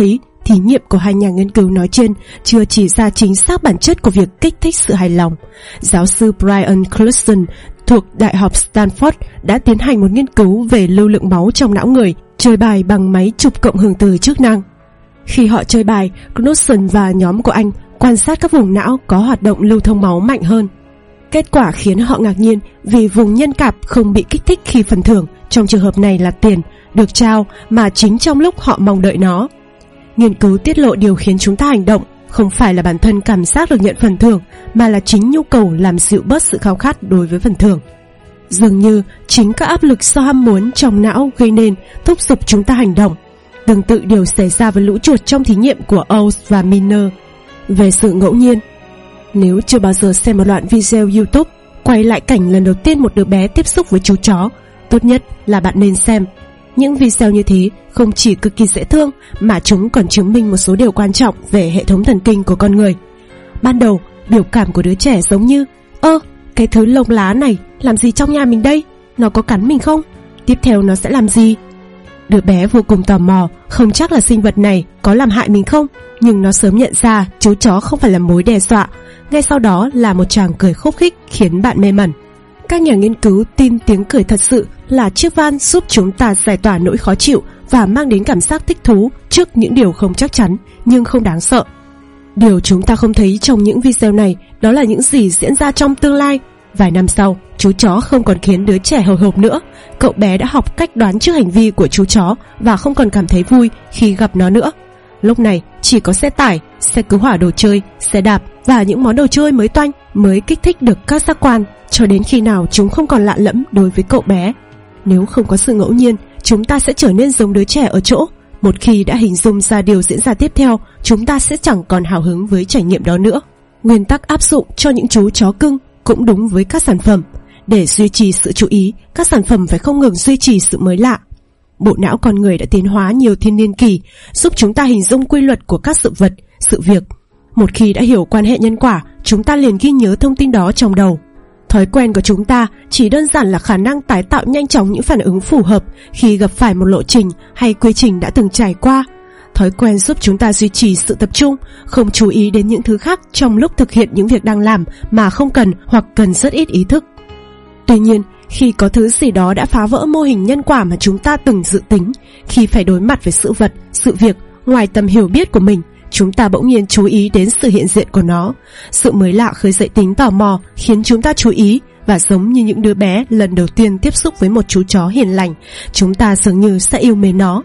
Thí nghiệm của hai nhà nghiên cứu nói trên chưa chỉ ra chính xác bản chất của việc kích thích sự hài lòng. Giáo sư Brian Cluston thuộc Đại học Stanford đã tiến hành một nghiên cứu về lưu lượng máu trong não người chơi bài bằng máy chụp cộng hưởng từ chức năng. Khi họ chơi bài, Knudsen và nhóm của anh quan sát các vùng não có hoạt động lưu thông máu mạnh hơn. Kết quả khiến họ ngạc nhiên vì vùng nhân cạp không bị kích thích khi phần thưởng, trong trường hợp này là tiền, được trao mà chính trong lúc họ mong đợi nó. Nghiên cứu tiết lộ điều khiến chúng ta hành động không phải là bản thân cảm giác được nhận phần thưởng, mà là chính nhu cầu làm dịu bớt sự khao khát đối với phần thưởng. Dường như chính các áp lực do ham muốn trong não gây nên thúc giục chúng ta hành động. Tương tự điều xảy ra với lũ chuột trong thí nghiệm của Owls và Miner về sự ngẫu nhiên. Nếu chưa bao giờ xem một đoạn video YouTube quay lại cảnh lần đầu tiên một đứa bé tiếp xúc với chú chó, tốt nhất là bạn nên xem. Những video như thế không chỉ cực kỳ dễ thương mà chúng còn chứng minh một số điều quan trọng về hệ thống thần kinh của con người. Ban đầu, biểu cảm của đứa trẻ giống như: ơ, cái thứ lông lá này làm gì trong nhà mình đây? Nó có cắn mình không? Tiếp theo nó sẽ làm gì? Đứa bé vô cùng tò mò, không chắc là sinh vật này có làm hại mình không, nhưng nó sớm nhận ra chú chó không phải là mối đe dọa. Ngay sau đó là một tràng cười khúc khích khiến bạn mê mẩn. Các nhà nghiên cứu tin tiếng cười thật sự là chiếc van giúp chúng ta giải tỏa nỗi khó chịu và mang đến cảm giác thích thú trước những điều không chắc chắn nhưng không đáng sợ. Điều chúng ta không thấy trong những video này đó là những gì diễn ra trong tương lai. Vài năm sau, chú chó không còn khiến đứa trẻ hồi hộp nữa. Cậu bé đã học cách đoán trước hành vi của chú chó và không còn cảm thấy vui khi gặp nó nữa. Lúc này, chỉ có xe tải, xe cứu hỏa đồ chơi, xe đạp và những món đồ chơi mới toanh mới kích thích được các giác quan, cho đến khi nào chúng không còn lạ lẫm đối với cậu bé. Nếu không có sự ngẫu nhiên, chúng ta sẽ trở nên giống đứa trẻ ở chỗ. Một khi đã hình dung ra điều diễn ra tiếp theo, chúng ta sẽ chẳng còn hào hứng với trải nghiệm đó nữa. Nguyên tắc áp dụng cho những chú chó cưng cũng đúng với các sản phẩm. Để duy trì sự chú ý, các sản phẩm phải không ngừng duy trì sự mới lạ. Bộ não con người đã tiến hóa nhiều thiên niên kỷ, giúp chúng ta hình dung quy luật của các sự vật, sự việc. Một khi đã hiểu quan hệ nhân quả, chúng ta liền ghi nhớ thông tin đó trong đầu. Thói quen của chúng ta chỉ đơn giản là khả năng tái tạo nhanh chóng những phản ứng phù hợp khi gặp phải một lộ trình hay quy trình đã từng trải qua. Thói quen giúp chúng ta duy trì sự tập trung, không chú ý đến những thứ khác trong lúc thực hiện những việc đang làm mà không cần hoặc cần rất ít ý thức. Tuy nhiên, khi có thứ gì đó đã phá vỡ mô hình nhân quả mà chúng ta từng dự tính, khi phải đối mặt với sự vật, sự việc ngoài tầm hiểu biết của mình, chúng ta bỗng nhiên chú ý đến sự hiện diện của nó. Sự mới lạ khơi dậy tính tò mò khiến chúng ta chú ý, và giống như những đứa bé lần đầu tiên tiếp xúc với một chú chó hiền lành, chúng ta dường như sẽ yêu mến nó.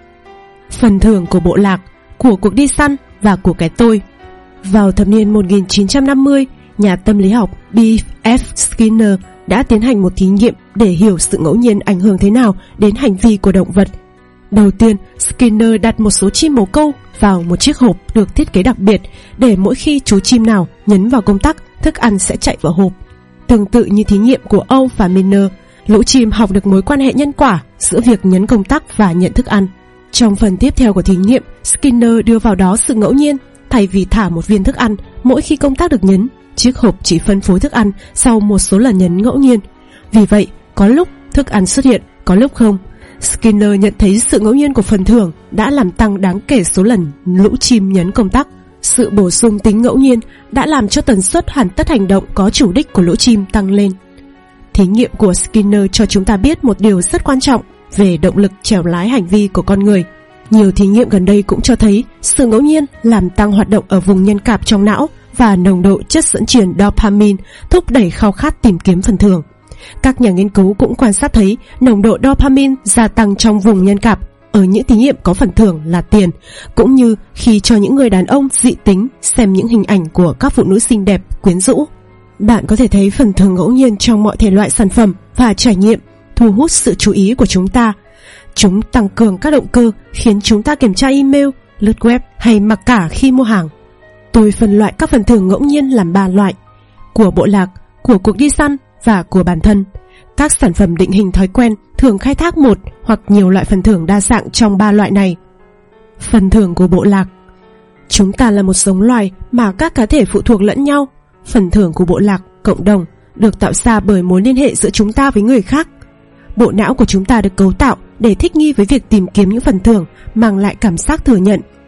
Phần thưởng của bộ lạc, của cuộc đi săn và của cái tôi. Vào thập niên một nghìn chín trăm năm mươi, nhà tâm lý học B F Skinner đã tiến hành một thí nghiệm để hiểu sự ngẫu nhiên ảnh hưởng thế nào đến hành vi của động vật. Đầu tiên, Skinner đặt một số chim bồ câu vào một chiếc hộp được thiết kế đặc biệt để mỗi khi chú chim nào nhấn vào công tắc, thức ăn sẽ chạy vào hộp. Tương tự như thí nghiệm của Owls và Miner, lũ chim học được mối quan hệ nhân quả giữa việc nhấn công tắc và nhận thức ăn. Trong phần tiếp theo của thí nghiệm, Skinner đưa vào đó sự ngẫu nhiên. Thay vì thả một viên thức ăn mỗi khi công tắc được nhấn, chiếc hộp chỉ phân phối thức ăn sau một số lần nhấn ngẫu nhiên. Vì vậy, có lúc thức ăn xuất hiện, có lúc không. Skinner nhận thấy sự ngẫu nhiên của phần thưởng đã làm tăng đáng kể số lần lũ chim nhấn công tắc. Sự bổ sung tính ngẫu nhiên đã làm cho tần suất hoàn tất hành động có chủ đích của lũ chim tăng lên. Thí nghiệm của Skinner cho chúng ta biết một điều rất quan trọng về động lực chèo lái hành vi của con người. Nhiều thí nghiệm gần đây cũng cho thấy sự ngẫu nhiên làm tăng hoạt động ở vùng nhân cạp trong não và nồng độ chất dẫn truyền dopamine, thúc đẩy khao khát tìm kiếm phần thưởng. Các nhà nghiên cứu cũng quan sát thấy nồng độ dopamine gia tăng trong vùng nhân cạp ở những thí nghiệm có phần thưởng là tiền, cũng như khi cho những người đàn ông dị tính xem những hình ảnh của các phụ nữ xinh đẹp, quyến rũ. Bạn có thể thấy phần thưởng ngẫu nhiên trong mọi thể loại sản phẩm và trải nghiệm thu hút sự chú ý của chúng ta. Chúng tăng cường các động cơ khiến chúng ta kiểm tra email, lướt web hay mặc cả khi mua hàng. Tôi phân loại các phần thưởng ngẫu nhiên làm ba loại: của bộ lạc, của cuộc đi săn và của bản thân. Các sản phẩm định hình thói quen thường khai thác một hoặc nhiều loại phần thưởng đa dạng trong ba loại này. Phần thưởng của bộ lạc. Chúng ta là một giống loài mà các cá thể phụ thuộc lẫn nhau. Phần thưởng của bộ lạc, cộng đồng, được tạo ra bởi mối liên hệ giữa chúng ta với người khác. Bộ não của chúng ta được cấu tạo để thích nghi với việc tìm kiếm những phần thưởng mang lại cảm giác thừa nhận,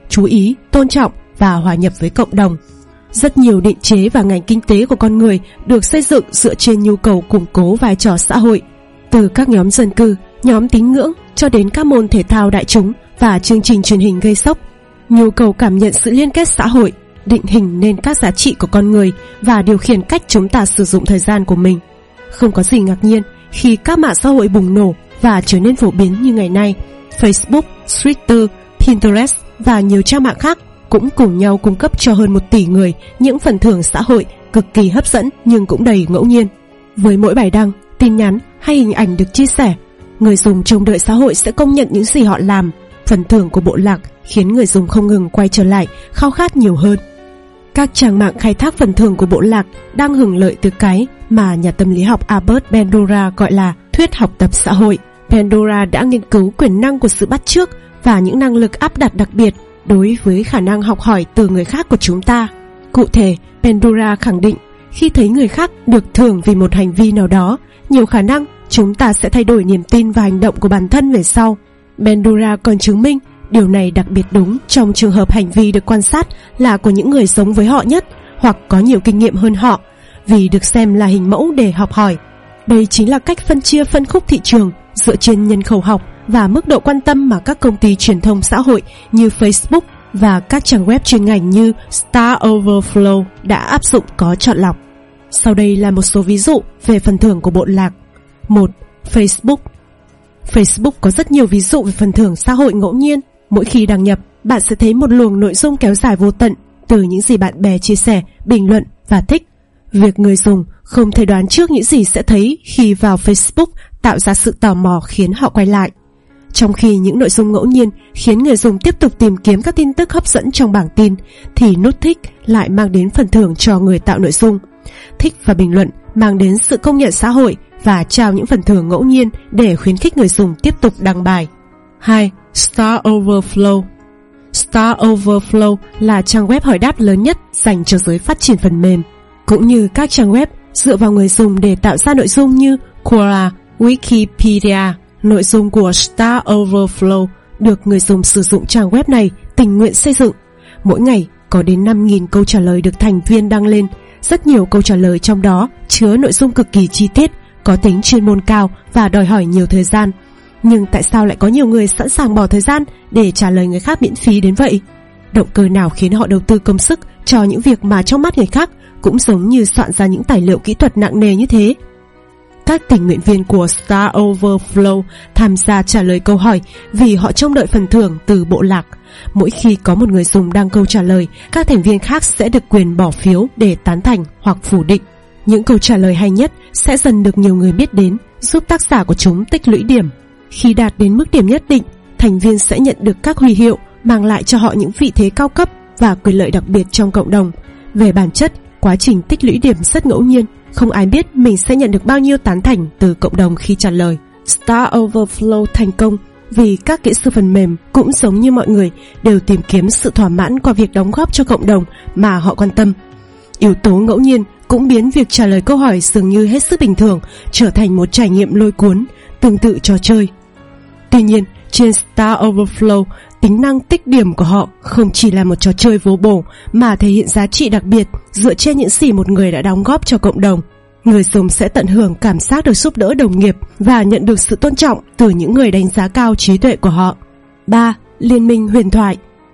chú ý, tôn trọng và hòa nhập với cộng đồng. Rất nhiều định chế và ngành kinh tế của con người được xây dựng dựa trên nhu cầu củng cố vai trò xã hội, từ các nhóm dân cư, nhóm tín ngưỡng cho đến các môn thể thao đại chúng và chương trình truyền hình gây sốc. Nhu cầu cảm nhận sự liên kết xã hội định hình nên các giá trị của con người và điều khiển cách chúng ta sử dụng thời gian của mình. Không có gì ngạc nhiên khi các mạng xã hội bùng nổ và trở nên phổ biến như ngày nay. Facebook, Twitter, Pinterest và nhiều trang mạng khác cũng cùng nhau cung cấp cho hơn một tỷ người những phần thưởng xã hội cực kỳ hấp dẫn nhưng cũng đầy ngẫu nhiên. Với mỗi bài đăng, tin nhắn hay hình ảnh được chia sẻ, người dùng trông đợi xã hội sẽ công nhận những gì họ làm. Phần thưởng của bộ lạc khiến người dùng không ngừng quay trở lại khao khát nhiều hơn. Các trang mạng khai thác phần thưởng của bộ lạc đang hưởng lợi từ cái mà nhà tâm lý học Albert Bandura gọi là thuyết học tập xã hội. Bandura đã nghiên cứu quyền năng của sự bắt chước và những năng lực áp đặt đặc biệt đối với khả năng học hỏi từ người khác của chúng ta. Cụ thể, Bandura khẳng định khi thấy người khác được thưởng vì một hành vi nào đó, nhiều khả năng chúng ta sẽ thay đổi niềm tin và hành động của bản thân về sau. Bandura còn chứng minh điều này đặc biệt đúng trong trường hợp hành vi được quan sát là của những người sống với họ nhất hoặc có nhiều kinh nghiệm hơn họ, vì được xem là hình mẫu để học hỏi. Đây chính là cách phân chia phân khúc thị trường dựa trên nhân khẩu học và mức độ quan tâm mà các công ty truyền thông xã hội như Facebook và các trang web chuyên ngành như Stack Overflow đã áp dụng có chọn lọc. Sau đây là một số ví dụ về phần thưởng của bộ lạc. một. Facebook. Facebook có rất nhiều ví dụ về phần thưởng xã hội ngẫu nhiên. Mỗi khi đăng nhập, bạn sẽ thấy một luồng nội dung kéo dài vô tận từ những gì bạn bè chia sẻ, bình luận và thích. Việc người dùng không thể đoán trước những gì sẽ thấy khi vào Facebook tạo ra sự tò mò khiến họ quay lại. Trong khi những nội dung ngẫu nhiên khiến người dùng tiếp tục tìm kiếm các tin tức hấp dẫn trong bảng tin, thì nút thích lại mang đến phần thưởng cho người tạo nội dung. Thích và bình luận mang đến sự công nhận xã hội và trao những phần thưởng ngẫu nhiên để khuyến khích người dùng tiếp tục đăng bài. hai. Stack Overflow. Stack Overflow là trang web hỏi đáp lớn nhất dành cho giới phát triển phần mềm. Cũng như các trang web dựa vào người dùng để tạo ra nội dung như Quora, Wikipedia, nội dung của Stack Overflow được người dùng sử dụng trang web này tình nguyện xây dựng. Mỗi ngày có đến năm nghìn câu trả lời được thành viên đăng lên. Rất nhiều câu trả lời trong đó chứa nội dung cực kỳ chi tiết, có tính chuyên môn cao và đòi hỏi nhiều thời gian. Nhưng tại sao lại có nhiều người sẵn sàng bỏ thời gian để trả lời người khác miễn phí đến vậy? Động cơ nào khiến họ đầu tư công sức cho những việc mà trong mắt người khác cũng giống như soạn ra những tài liệu kỹ thuật nặng nề như thế? Các tình nguyện viên của Stack Overflow tham gia trả lời câu hỏi vì họ trông đợi phần thưởng từ bộ lạc. Mỗi khi có một người dùng đăng câu trả lời, các thành viên khác sẽ được quyền bỏ phiếu để tán thành hoặc phủ định. Những câu trả lời hay nhất sẽ dần được nhiều người biết đến, giúp tác giả của chúng tích lũy điểm. Khi đạt đến mức điểm nhất định, thành viên sẽ nhận được các huy hiệu mang lại cho họ những vị thế cao cấp và quyền lợi đặc biệt trong cộng đồng. Về bản chất, quá trình tích lũy điểm rất ngẫu nhiên, không ai biết mình sẽ nhận được bao nhiêu tán thành từ cộng đồng khi trả lời. Stack Overflow thành công vì các kỹ sư phần mềm cũng giống như mọi người đều tìm kiếm sự thỏa mãn qua việc đóng góp cho cộng đồng mà họ quan tâm. Yếu tố ngẫu nhiên cũng biến việc trả lời câu hỏi dường như hết sức bình thường trở thành một trải nghiệm lôi cuốn, tương tự trò chơi. Tuy nhiên, trên Stack Overflow, tính năng tích điểm của họ không chỉ là một trò chơi vô bổ mà thể hiện giá trị đặc biệt dựa trên những gì một người đã đóng góp cho cộng đồng. Người dùng sẽ tận hưởng cảm giác được giúp đỡ đồng nghiệp và nhận được sự tôn trọng từ những người đánh giá cao trí tuệ của họ. ba. Liên minh huyền thoại.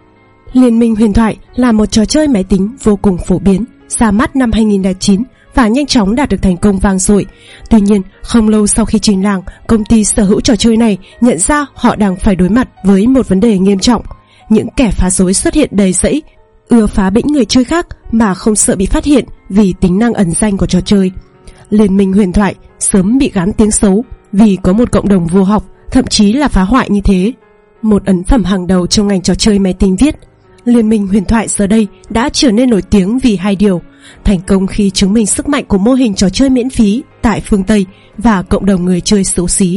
Liên minh huyền thoại là một trò chơi máy tính vô cùng phổ biến, ra mắt năm hai nghìn không trăm lẻ chín và nhanh chóng đạt được thành công vang dội. Tuy nhiên, không lâu sau khi trình làng, công ty sở hữu trò chơi này nhận ra họ đang phải đối mặt với một vấn đề nghiêm trọng. Những kẻ phá rối xuất hiện đầy rẫy, ưa phá bĩnh người chơi khác mà không sợ bị phát hiện vì tính năng ẩn danh của trò chơi. Liên minh huyền thoại sớm bị gán tiếng xấu vì có một cộng đồng vô học, thậm chí là phá hoại như thế. Một ấn phẩm hàng đầu trong ngành trò chơi máy tính viết, Liên minh huyền thoại giờ đây đã trở nên nổi tiếng vì hai điều: thành công khi chứng minh sức mạnh của mô hình trò chơi miễn phí tại phương Tây và cộng đồng người chơi xấu xí.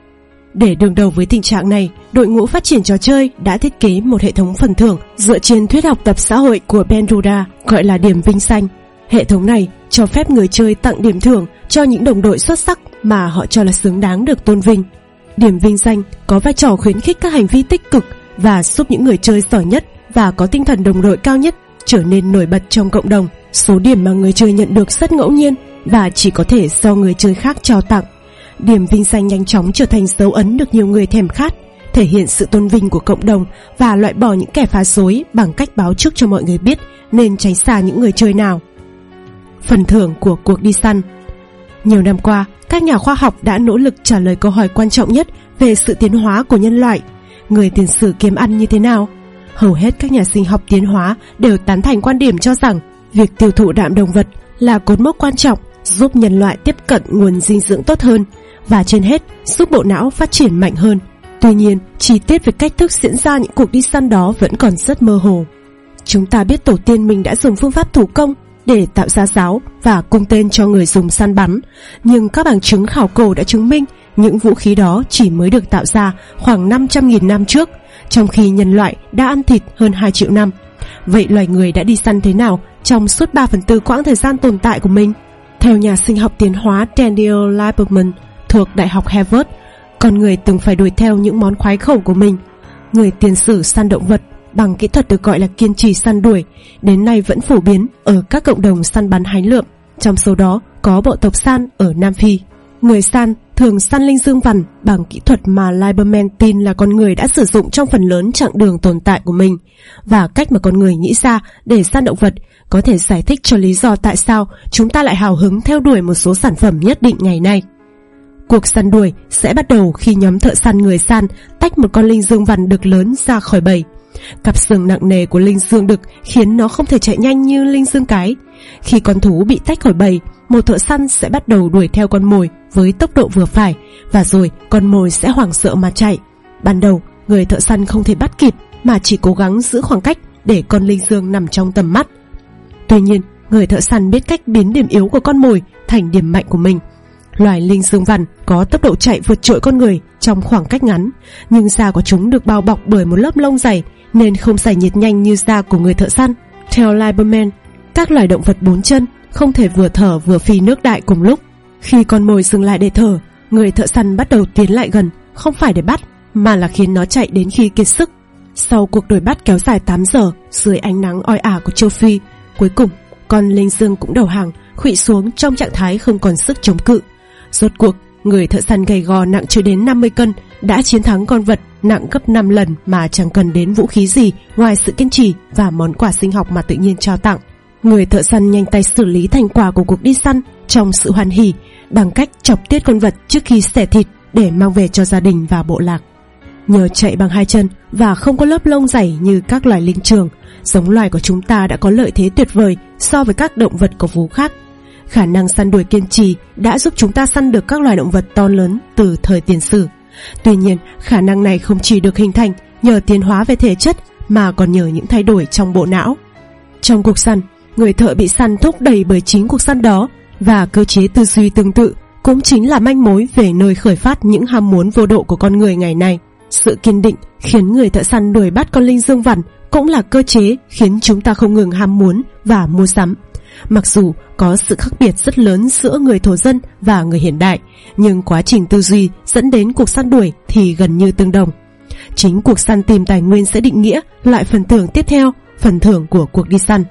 Để đương đầu với tình trạng này, đội ngũ phát triển trò chơi đã thiết kế một hệ thống phần thưởng dựa trên thuyết học tập xã hội của Bandura gọi là điểm vinh danh. Hệ thống này cho phép người chơi tặng điểm thưởng cho những đồng đội xuất sắc mà họ cho là xứng đáng được tôn vinh. Điểm vinh danh có vai trò khuyến khích các hành vi tích cực và giúp những người chơi giỏi nhất và có tinh thần đồng đội cao nhất trở nên nổi bật trong cộng đồng. Số điểm mà người chơi nhận được rất ngẫu nhiên và chỉ có thể do người chơi khác trao tặng. Điểm vinh danh nhanh chóng trở thành dấu ấn được nhiều người thèm khát, thể hiện sự tôn vinh của cộng đồng và loại bỏ những kẻ phá rối bằng cách báo trước cho mọi người biết nên tránh xa những người chơi nào. Phần thưởng của cuộc đi săn. Nhiều năm qua, các nhà khoa học đã nỗ lực trả lời câu hỏi quan trọng nhất về sự tiến hóa của nhân loại: người tiền sử kiếm ăn như thế nào? Hầu hết các nhà sinh học tiến hóa đều tán thành quan điểm cho rằng việc tiêu thụ đạm động vật là cột mốc quan trọng giúp nhân loại tiếp cận nguồn dinh dưỡng tốt hơn và trên hết giúp bộ não phát triển mạnh hơn. Tuy nhiên, chi tiết về cách thức diễn ra những cuộc đi săn đó vẫn còn rất mơ hồ. Chúng ta biết tổ tiên mình đã dùng phương pháp thủ công để tạo ra giáo và cung tên cho người dùng săn bắn, nhưng các bằng chứng khảo cổ đã chứng minh những vũ khí đó chỉ mới được tạo ra khoảng năm trăm nghìn năm trước, trong khi nhân loại đã ăn thịt hơn hai triệu năm. Vậy loài người đã đi săn thế nào trong suốt ba phần tư quãng thời gian tồn tại của mình? Theo nhà sinh học tiến hóa Daniel Lieberman thuộc Đại học Harvard, con người từng phải đuổi theo những món khoái khẩu của mình. Người tiền sử săn động vật bằng kỹ thuật được gọi là kiên trì săn đuổi đến nay vẫn phổ biến ở các cộng đồng săn bắn hái lượm, trong số đó có bộ tộc San ở Nam Phi. Người săn thường săn linh dương vằn bằng kỹ thuật mà Lieberman tin là con người đã sử dụng trong phần lớn chặng đường tồn tại của mình, và cách mà con người nghĩ ra để săn động vật có thể giải thích cho lý do tại sao chúng ta lại hào hứng theo đuổi một số sản phẩm nhất định ngày nay. Cuộc săn đuổi sẽ bắt đầu khi nhóm thợ săn người săn tách một con linh dương vằn đực lớn ra khỏi bầy. Cặp sừng nặng nề của linh dương đực khiến nó không thể chạy nhanh như linh dương cái. Khi con thú bị tách khỏi bầy, một thợ săn sẽ bắt đầu đuổi theo con mồi với tốc độ vừa phải, và rồi con mồi sẽ hoảng sợ mà chạy. Ban đầu, người thợ săn không thể bắt kịp mà chỉ cố gắng giữ khoảng cách để con linh dương nằm trong tầm mắt. Tuy nhiên, người thợ săn biết cách biến điểm yếu của con mồi thành điểm mạnh của mình. Loài linh dương vằn có tốc độ chạy vượt trội con người trong khoảng cách ngắn, nhưng da của chúng được bao bọc bởi một lớp lông dày nên không giải nhiệt nhanh như da của người thợ săn. Theo Lieberman, các loài động vật bốn chân không thể vừa thở vừa phi nước đại cùng lúc. Khi con mồi dừng lại để thở, người thợ săn bắt đầu tiến lại gần, không phải để bắt mà là khiến nó chạy đến khi kiệt sức. Sau cuộc đuổi bắt kéo dài tám giờ dưới ánh nắng oi ả của châu Phi, cuối cùng con linh dương cũng đầu hàng, khuỵu xuống trong trạng thái không còn sức chống cự. Rốt cuộc, người thợ săn gầy gò nặng chưa đến năm mươi cân đã chiến thắng con vật nặng gấp năm lần mà chẳng cần đến vũ khí gì ngoài sự kiên trì và món quà sinh học mà tự nhiên trao tặng. Người thợ săn nhanh tay xử lý thành quả của cuộc đi săn trong sự hoan hỉ bằng cách chọc tiết con vật trước khi xẻ thịt để mang về cho gia đình và bộ lạc. Nhờ chạy bằng hai chân và không có lớp lông dày như các loài linh trường, giống loài của chúng ta đã có lợi thế tuyệt vời so với các động vật có vú khác. Khả năng săn đuổi kiên trì đã giúp chúng ta săn được các loài động vật to lớn từ thời tiền sử. Tuy nhiên, khả năng này không chỉ được hình thành nhờ tiến hóa về thể chất mà còn nhờ những thay đổi trong bộ não. Trong cuộc săn, người thợ bị săn thúc đẩy bởi chính cuộc săn đó, và cơ chế tư duy tương tự cũng chính là manh mối về nơi khởi phát những ham muốn vô độ của con người ngày nay. Sự kiên định khiến người thợ săn đuổi bắt con linh dương vằn cũng là cơ chế khiến chúng ta không ngừng ham muốn và mua sắm. Mặc dù có sự khác biệt rất lớn giữa người thổ dân và người hiện đại, nhưng quá trình tư duy dẫn đến cuộc săn đuổi thì gần như tương đồng. Chính cuộc săn tìm tài nguyên sẽ định nghĩa loại phần thưởng tiếp theo, phần thưởng của cuộc đi săn.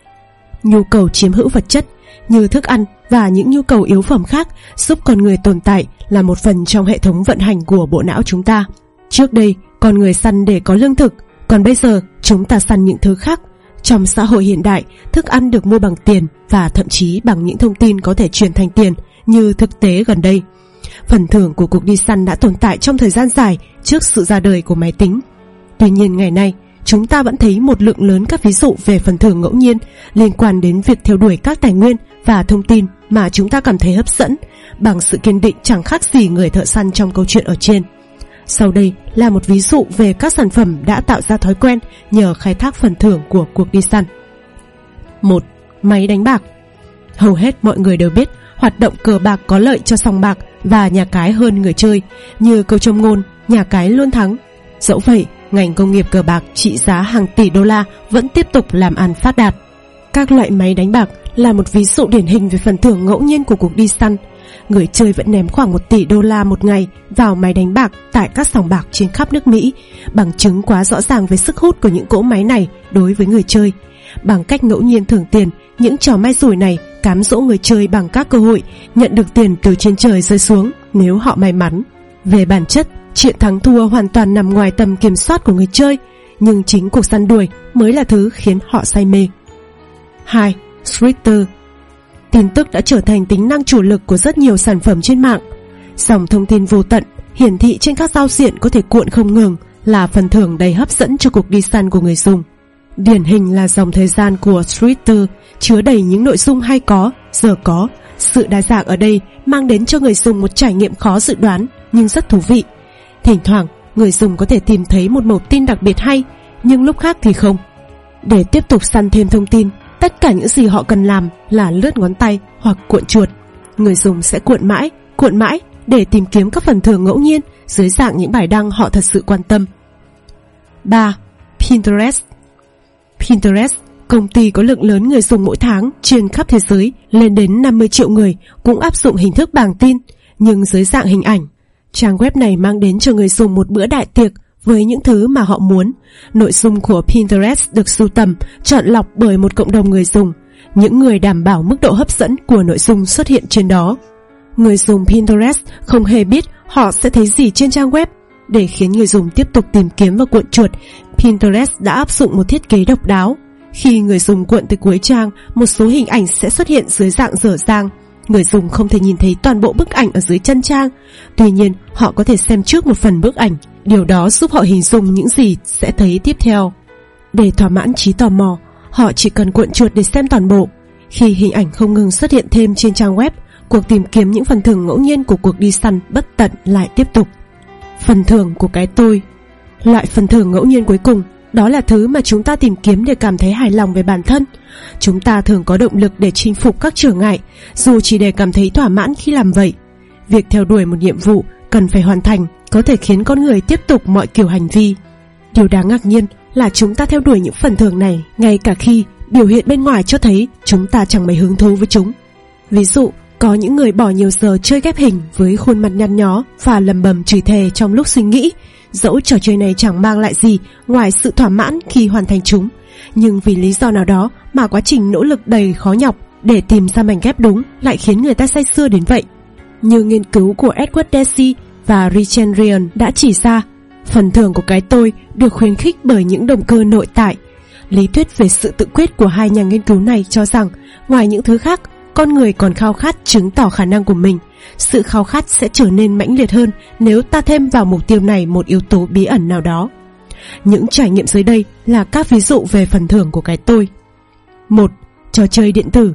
Nhu cầu chiếm hữu vật chất như thức ăn và những nhu cầu yếu phẩm khác giúp con người tồn tại là một phần trong hệ thống vận hành của bộ não chúng ta. Trước đây, con người săn để có lương thực, còn bây giờ chúng ta săn những thứ khác. Trong xã hội hiện đại, thức ăn được mua bằng tiền và thậm chí bằng những thông tin có thể chuyển thành tiền như thực tế gần đây. Phần thưởng của cuộc đi săn đã tồn tại trong thời gian dài trước sự ra đời của máy tính. Tuy nhiên ngày nay, chúng ta vẫn thấy một lượng lớn các ví dụ về phần thưởng ngẫu nhiên liên quan đến việc theo đuổi các tài nguyên và thông tin mà chúng ta cảm thấy hấp dẫn bằng sự kiên định chẳng khác gì người thợ săn trong câu chuyện ở trên. Sau đây là một ví dụ về các sản phẩm đã tạo ra thói quen nhờ khai thác phần thưởng của cuộc đi săn. một. Máy đánh bạc. Hầu hết mọi người đều biết hoạt động cờ bạc có lợi cho sòng bạc và nhà cái hơn người chơi, như câu châm ngôn nhà cái luôn thắng. Dẫu vậy, ngành công nghiệp cờ bạc trị giá hàng tỷ đô la vẫn tiếp tục làm ăn phát đạt. Các loại máy đánh bạc là một ví dụ điển hình về phần thưởng ngẫu nhiên của cuộc đi săn. Người chơi vẫn ném khoảng một tỷ đô la một ngày vào máy đánh bạc tại các sòng bạc trên khắp nước Mỹ, bằng chứng quá rõ ràng về sức hút của những cỗ máy này đối với người chơi. Bằng cách ngẫu nhiên thưởng tiền, những trò may rủi này cám dỗ người chơi bằng các cơ hội nhận được tiền từ trên trời rơi xuống nếu họ may mắn. Về bản chất, chuyện thắng thua hoàn toàn nằm ngoài tầm kiểm soát của người chơi, nhưng chính cuộc săn đuổi mới là thứ khiến họ say mê. hai. Twitter. Tin tức đã trở thành tính năng chủ lực của rất nhiều sản phẩm trên mạng. Dòng thông tin vô tận hiển thị trên các giao diện có thể cuộn không ngừng là phần thưởng đầy hấp dẫn cho cuộc đi săn của người dùng. Điển hình là dòng thời gian của Twitter chứa đầy những nội dung hay có, giờ có. Sự đa dạng ở đây mang đến cho người dùng một trải nghiệm khó dự đoán nhưng rất thú vị. Thỉnh thoảng, người dùng có thể tìm thấy một mẩu tin đặc biệt hay, nhưng lúc khác thì không. Để tiếp tục săn thêm thông tin, tất cả những gì họ cần làm là lướt ngón tay hoặc cuộn chuột. Người dùng sẽ cuộn mãi, cuộn mãi để tìm kiếm các phần thưởng ngẫu nhiên dưới dạng những bài đăng họ thật sự quan tâm. ba. Pinterest. Pinterest, công ty có lượng lớn người dùng mỗi tháng trên khắp thế giới lên đến năm mươi triệu người, cũng áp dụng hình thức bảng tin nhưng dưới dạng hình ảnh. Trang web này mang đến cho người dùng một bữa đại tiệc với những thứ mà họ muốn. Nội dung của Pinterest được sưu tầm, chọn lọc bởi một cộng đồng người dùng, những người đảm bảo mức độ hấp dẫn của nội dung xuất hiện trên đó. Người dùng Pinterest không hề biết họ sẽ thấy gì trên trang web. Để khiến người dùng tiếp tục tìm kiếm và cuộn chuột, Pinterest đã áp dụng một thiết kế độc đáo. Khi người dùng cuộn tới cuối trang, một số hình ảnh sẽ xuất hiện dưới dạng dở dang. Người dùng không thể nhìn thấy toàn bộ bức ảnh ở dưới chân trang. Tuy nhiên, họ có thể xem trước một phần bức ảnh. Điều đó giúp họ hình dung những gì sẽ thấy tiếp theo. Để thỏa mãn trí tò mò, họ chỉ cần cuộn chuột để xem toàn bộ. Khi hình ảnh không ngừng xuất hiện thêm trên trang web, cuộc tìm kiếm những phần thưởng ngẫu nhiên của cuộc đi săn bất tận lại tiếp tục. Phần thưởng của cái tôi. Loại phần thưởng ngẫu nhiên cuối cùng, đó là thứ mà chúng ta tìm kiếm để cảm thấy hài lòng về bản thân. Chúng ta thường có động lực để chinh phục các trở ngại, dù chỉ để cảm thấy thỏa mãn khi làm vậy. Việc theo đuổi một nhiệm vụ cần phải hoàn thành có thể khiến con người tiếp tục mọi kiểu hành vi. Điều đáng ngạc nhiên là chúng ta theo đuổi những phần thưởng này ngay cả khi biểu hiện bên ngoài cho thấy chúng ta chẳng mấy hứng thú với chúng. Ví dụ, có những người bỏ nhiều giờ chơi ghép hình với khuôn mặt nhăn nhó và lầm bầm chửi thề trong lúc suy nghĩ, dẫu trò chơi này chẳng mang lại gì ngoài sự thỏa mãn khi hoàn thành chúng. Nhưng vì lý do nào đó mà quá trình nỗ lực đầy khó nhọc để tìm ra mảnh ghép đúng lại khiến người ta say sưa đến vậy. Như nghiên cứu của Edward Deci và Richard Ryan đã chỉ ra, phần thưởng của cái tôi được khuyến khích bởi những động cơ nội tại. Lý thuyết về sự tự quyết của hai nhà nghiên cứu này cho rằng, ngoài những thứ khác, con người còn khao khát chứng tỏ khả năng của mình. Sự khao khát sẽ trở nên mãnh liệt hơn nếu ta thêm vào mục tiêu này một yếu tố bí ẩn nào đó. Những trải nghiệm dưới đây là các ví dụ về phần thưởng của cái tôi. một. Trò chơi điện tử.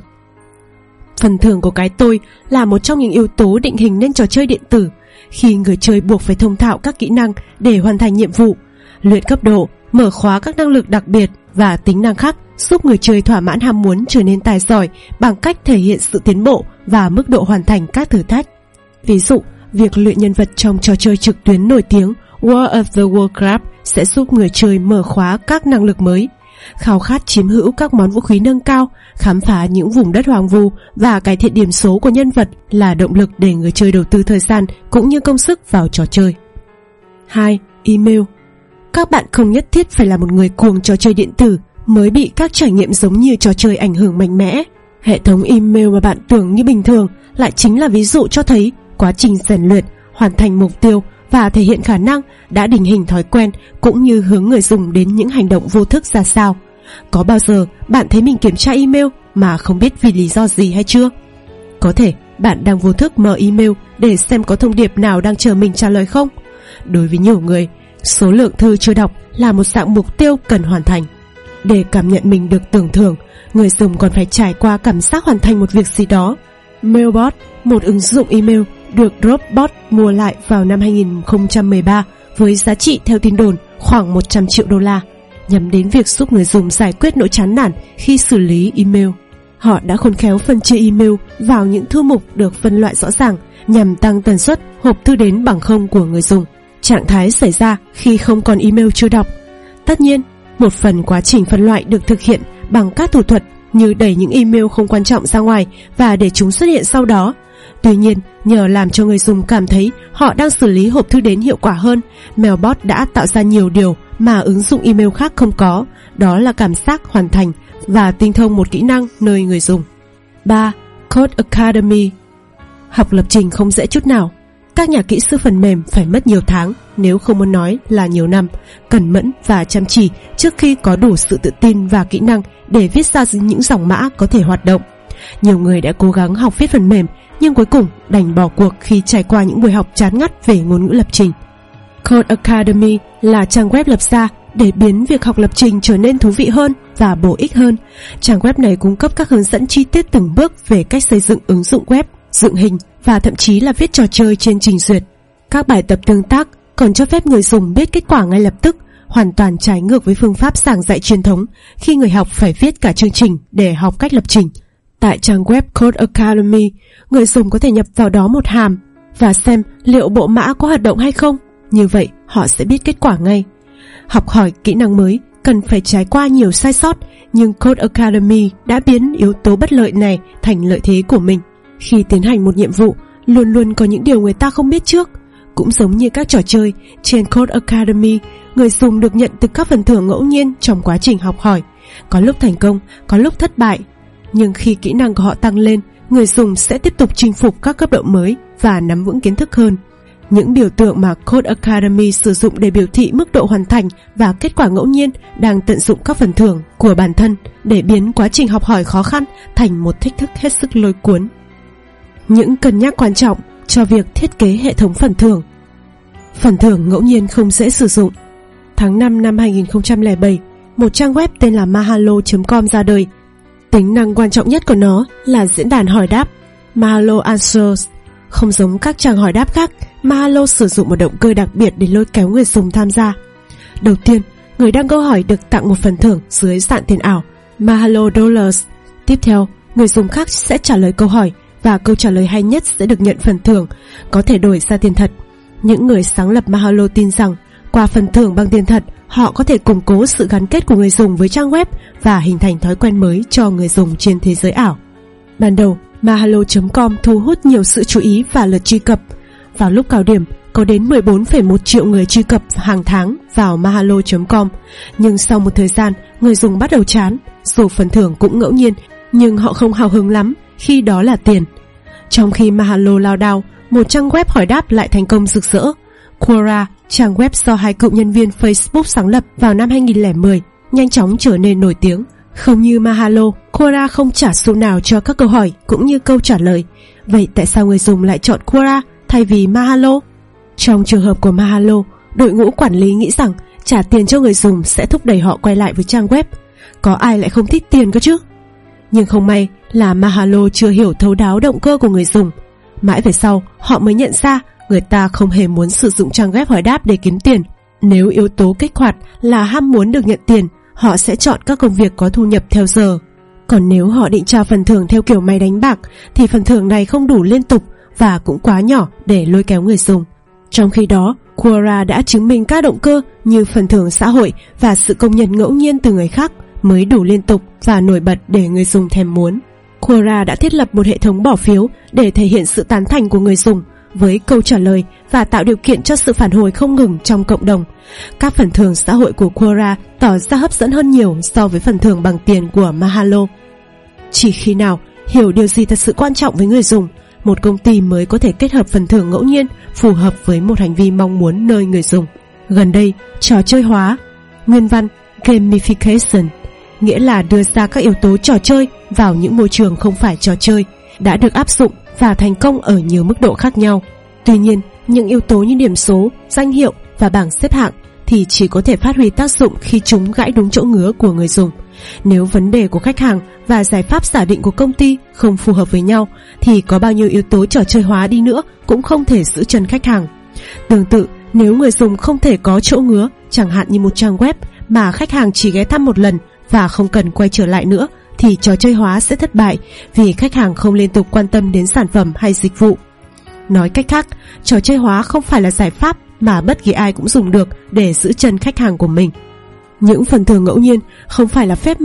Phần thưởng của cái tôi là một trong những yếu tố định hình nên trò chơi điện tử. Khi người chơi buộc phải thông thạo các kỹ năng để hoàn thành nhiệm vụ, luyện cấp độ, mở khóa các năng lực đặc biệt và tính năng khác, giúp người chơi thỏa mãn ham muốn trở nên tài giỏi bằng cách thể hiện sự tiến bộ và mức độ hoàn thành các thử thách. Ví dụ, việc luyện nhân vật trong trò chơi trực tuyến nổi tiếng World of the Warcraft sẽ giúp người chơi mở khóa các năng lực mới. Khao khát chiếm hữu các món vũ khí nâng cao, khám phá những vùng đất hoang vu và cải thiện điểm số của nhân vật là động lực để người chơi đầu tư thời gian cũng như công sức vào trò chơi. hai. Email. Các bạn không nhất thiết phải là một người cuồng trò chơi điện tử mới bị các trải nghiệm giống như trò chơi ảnh hưởng mạnh mẽ. Hệ thống email mà bạn tưởng như bình thường lại chính là ví dụ cho thấy quá trình rèn luyện, hoàn thành mục tiêu và thể hiện khả năng đã định hình thói quen cũng như hướng người dùng đến những hành động vô thức ra sao. Có bao giờ bạn thấy mình kiểm tra email mà không biết vì lý do gì hay chưa? Có thể bạn đang vô thức mở email để xem có thông điệp nào đang chờ mình trả lời không? Đối với nhiều người, số lượng thư chưa đọc là một dạng mục tiêu cần hoàn thành. Để cảm nhận mình được tưởng thưởng, người dùng còn phải trải qua cảm giác hoàn thành một việc gì đó. Mailbot, một ứng dụng email được Dropbox mua lại vào năm hai nghìn không trăm mười ba với giá trị theo tin đồn khoảng một trăm triệu đô la, nhằm đến việc giúp người dùng giải quyết nỗi chán nản khi xử lý email. Họ đã khôn khéo phân chia email vào những thư mục được phân loại rõ ràng nhằm tăng tần suất hộp thư đến bằng không của người dùng, trạng thái xảy ra khi không còn email chưa đọc. Tất nhiên, một phần quá trình phân loại được thực hiện bằng các thủ thuật như đẩy những email không quan trọng ra ngoài và để chúng xuất hiện sau đó. Tuy nhiên, nhờ làm cho người dùng cảm thấy họ đang xử lý hộp thư đến hiệu quả hơn, Mailbot đã tạo ra nhiều điều mà ứng dụng email khác không có, đó là cảm giác hoàn thành và tinh thông một kỹ năng nơi người dùng. ba. Code Academy. Học lập trình không dễ chút nào. Các nhà kỹ sư phần mềm phải mất nhiều tháng, nếu không muốn nói là nhiều năm, cẩn mẫn và chăm chỉ trước khi có đủ sự tự tin và kỹ năng để viết ra những dòng mã có thể hoạt động. Nhiều người đã cố gắng học viết phần mềm, nhưng cuối cùng đành bỏ cuộc khi trải qua những buổi học chán ngắt về ngôn ngữ lập trình. Code Academy là trang web lập ra để biến việc học lập trình trở nên thú vị hơn và bổ ích hơn. Trang web này cung cấp các hướng dẫn chi tiết từng bước về cách xây dựng ứng dụng web, dựng hình và thậm chí là viết trò chơi trên trình duyệt. Các bài tập tương tác còn cho phép người dùng biết kết quả ngay lập tức, hoàn toàn trái ngược với phương pháp giảng dạy truyền thống khi người học phải viết cả chương trình để học cách lập trình. Tại trang web Code Academy, người dùng có thể nhập vào đó một hàm và xem liệu bộ mã có hoạt động hay không. Như vậy, họ sẽ biết kết quả ngay. Học hỏi kỹ năng mới cần phải trải qua nhiều sai sót, nhưng Code Academy đã biến yếu tố bất lợi này thành lợi thế của mình. Khi tiến hành một nhiệm vụ, luôn luôn có những điều người ta không biết trước. Cũng giống như các trò chơi, trên Code Academy, người dùng được nhận từ các phần thưởng ngẫu nhiên trong quá trình học hỏi. Có lúc thành công, có lúc thất bại. Nhưng khi kỹ năng của họ tăng lên, người dùng sẽ tiếp tục chinh phục các cấp độ mới và nắm vững kiến thức hơn. Những biểu tượng mà Code Academy sử dụng để biểu thị mức độ hoàn thành và kết quả ngẫu nhiên đang tận dụng các phần thưởng của bản thân để biến quá trình học hỏi khó khăn thành một thách thức hết sức lôi cuốn. Những cân nhắc quan trọng cho việc thiết kế hệ thống phần thưởng. Phần thưởng ngẫu nhiên không dễ sử dụng. Tháng năm năm hai nghìn không trăm lẻ bảy, một trang web tên là mahalo chấm com ra đời. Tính năng quan trọng nhất của nó là diễn đàn hỏi đáp Mahalo Answers. Không giống các trang hỏi đáp khác, Mahalo sử dụng một động cơ đặc biệt để lôi kéo người dùng tham gia. Đầu tiên, người đăng câu hỏi được tặng một phần thưởng dưới dạng tiền ảo, Mahalo Dollars. Tiếp theo, người dùng khác sẽ trả lời câu hỏi và câu trả lời hay nhất sẽ được nhận phần thưởng, có thể đổi ra tiền thật. Những người sáng lập Mahalo tin rằng qua phần thưởng bằng tiền thật, họ có thể củng cố sự gắn kết của người dùng với trang web và hình thành thói quen mới cho người dùng trên thế giới ảo. Ban đầu, mahalo chấm com thu hút nhiều sự chú ý và lượt truy cập. Vào lúc cao điểm, có đến mười bốn phẩy một triệu người truy cập hàng tháng vào mahalo chấm com. Nhưng sau một thời gian, người dùng bắt đầu chán. Dù phần thưởng cũng ngẫu nhiên, nhưng họ không hào hứng lắm khi đó là tiền. Trong khi Mahalo lao đao, một trang web hỏi đáp lại thành công rực rỡ. Quora, trang web do hai cựu nhân viên Facebook sáng lập vào năm hai nghìn không trăm lẻ mười, nhanh chóng trở nên nổi tiếng. Không như Mahalo, Quora không trả xu nào cho các câu hỏi cũng như câu trả lời. Vậy tại sao người dùng lại chọn Quora thay vì Mahalo? Trong trường hợp của Mahalo, đội ngũ quản lý nghĩ rằng trả tiền cho người dùng sẽ thúc đẩy họ quay lại với trang web. Có ai lại không thích tiền cơ chứ? Nhưng không may là Mahalo chưa hiểu thấu đáo động cơ của người dùng. Mãi về sau, họ mới nhận ra người ta không hề muốn sử dụng trang web hỏi đáp để kiếm tiền. Nếu yếu tố kích hoạt là ham muốn được nhận tiền, họ sẽ chọn các công việc có thu nhập theo giờ. Còn nếu họ định trao phần thưởng theo kiểu máy đánh bạc, thì phần thưởng này không đủ liên tục và cũng quá nhỏ để lôi kéo người dùng. Trong khi đó, Quora đã chứng minh các động cơ như phần thưởng xã hội và sự công nhận ngẫu nhiên từ người khác mới đủ liên tục và nổi bật để người dùng thèm muốn. Quora đã thiết lập một hệ thống bỏ phiếu để thể hiện sự tán thành của người dùng với câu trả lời và tạo điều kiện cho sự phản hồi không ngừng trong cộng đồng. Các phần thưởng xã hội của Quora tỏ ra hấp dẫn hơn nhiều so với phần thưởng bằng tiền của Mahalo. Chỉ khi nào hiểu điều gì thật sự quan trọng với người dùng, một công ty mới có thể kết hợp phần thưởng ngẫu nhiên phù hợp với một hành vi mong muốn nơi người dùng. Gần đây, trò chơi hóa, nguyên văn gamification, nghĩa là đưa ra các yếu tố trò chơi vào những môi trường không phải trò chơi, đã được áp dụng và thành công ở nhiều mức độ khác nhau. Tuy nhiên, những yếu tố như điểm số, danh hiệu và bảng xếp hạng thì chỉ có thể phát huy tác dụng khi chúng gãi đúng chỗ ngứa của người dùng. Nếu vấn đề của khách hàng và giải pháp giả định của công ty không phù hợp với nhau, thì có bao nhiêu yếu tố trò chơi hóa đi nữa cũng không thể giữ chân khách hàng. Tương tự, nếu người dùng không thể có chỗ ngứa, chẳng hạn như một trang web mà khách hàng chỉ ghé thăm một lần và không cần quay trở lại nữa, thì trò chơi hóa sẽ thất bại vì khách hàng không liên tục quan tâm đến sản phẩm hay dịch vụ. Nói cách khác, trò chơi hóa không phải là giải pháp mà bất kỳ ai cũng dùng được để giữ chân khách hàng của mình. Những phần thưởng ngẫu nhiên không phải là phép màu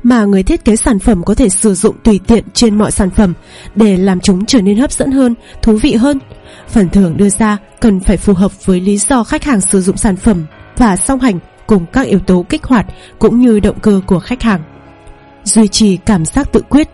mà người thiết kế sản phẩm có thể sử dụng tùy tiện trên mọi sản phẩm để làm chúng trở nên hấp dẫn hơn, thú vị hơn. Phần thưởng đưa ra cần phải phù hợp với lý do khách hàng sử dụng sản phẩm và song hành cùng các yếu tố kích hoạt cũng như động cơ của khách hàng. Duy trì cảm giác tự quyết.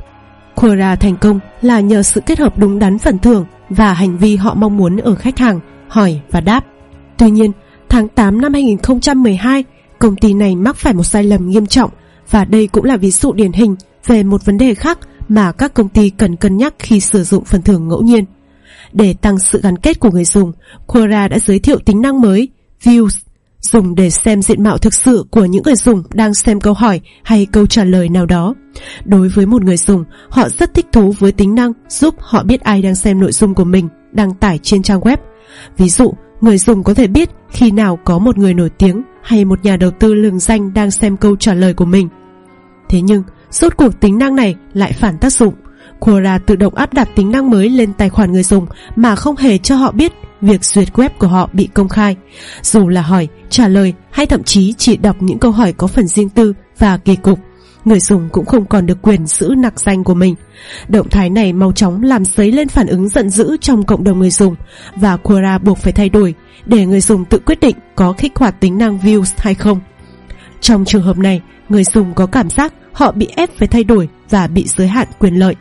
Quora thành công là nhờ sự kết hợp đúng đắn phần thưởng và hành vi họ mong muốn ở khách hàng, hỏi và đáp. Tuy nhiên, tháng tám năm hai nghìn không trăm mười hai, công ty này mắc phải một sai lầm nghiêm trọng, và đây cũng là ví dụ điển hình về một vấn đề khác mà các công ty cần cân nhắc khi sử dụng phần thưởng ngẫu nhiên. Để tăng sự gắn kết của người dùng, Quora đã giới thiệu tính năng mới Views, dùng để xem diện mạo thực sự của những người dùng đang xem câu hỏi hay câu trả lời nào đó. Đối với một người dùng, họ rất thích thú với tính năng giúp họ biết ai đang xem nội dung của mình đăng tải trên trang web. Ví dụ, người dùng có thể biết khi nào có một người nổi tiếng hay một nhà đầu tư lừng danh đang xem câu trả lời của mình. Thế nhưng, rốt cuộc tính năng này lại phản tác dụng. Quora tự động áp đặt tính năng mới lên tài khoản người dùng mà không hề cho họ biết việc duyệt web của họ bị công khai. Dù là hỏi, trả lời hay thậm chí chỉ đọc những câu hỏi có phần riêng tư và kỳ cục, người dùng cũng không còn được quyền giữ nặc danh của mình. Động thái này mau chóng làm dấy lên phản ứng giận dữ trong cộng đồng người dùng, và Quora buộc phải thay đổi để người dùng tự quyết định có kích hoạt tính năng Views hay không. Trong trường hợp này, người dùng có cảm giác họ bị ép phải thay đổi và bị giới hạn quyền lợi.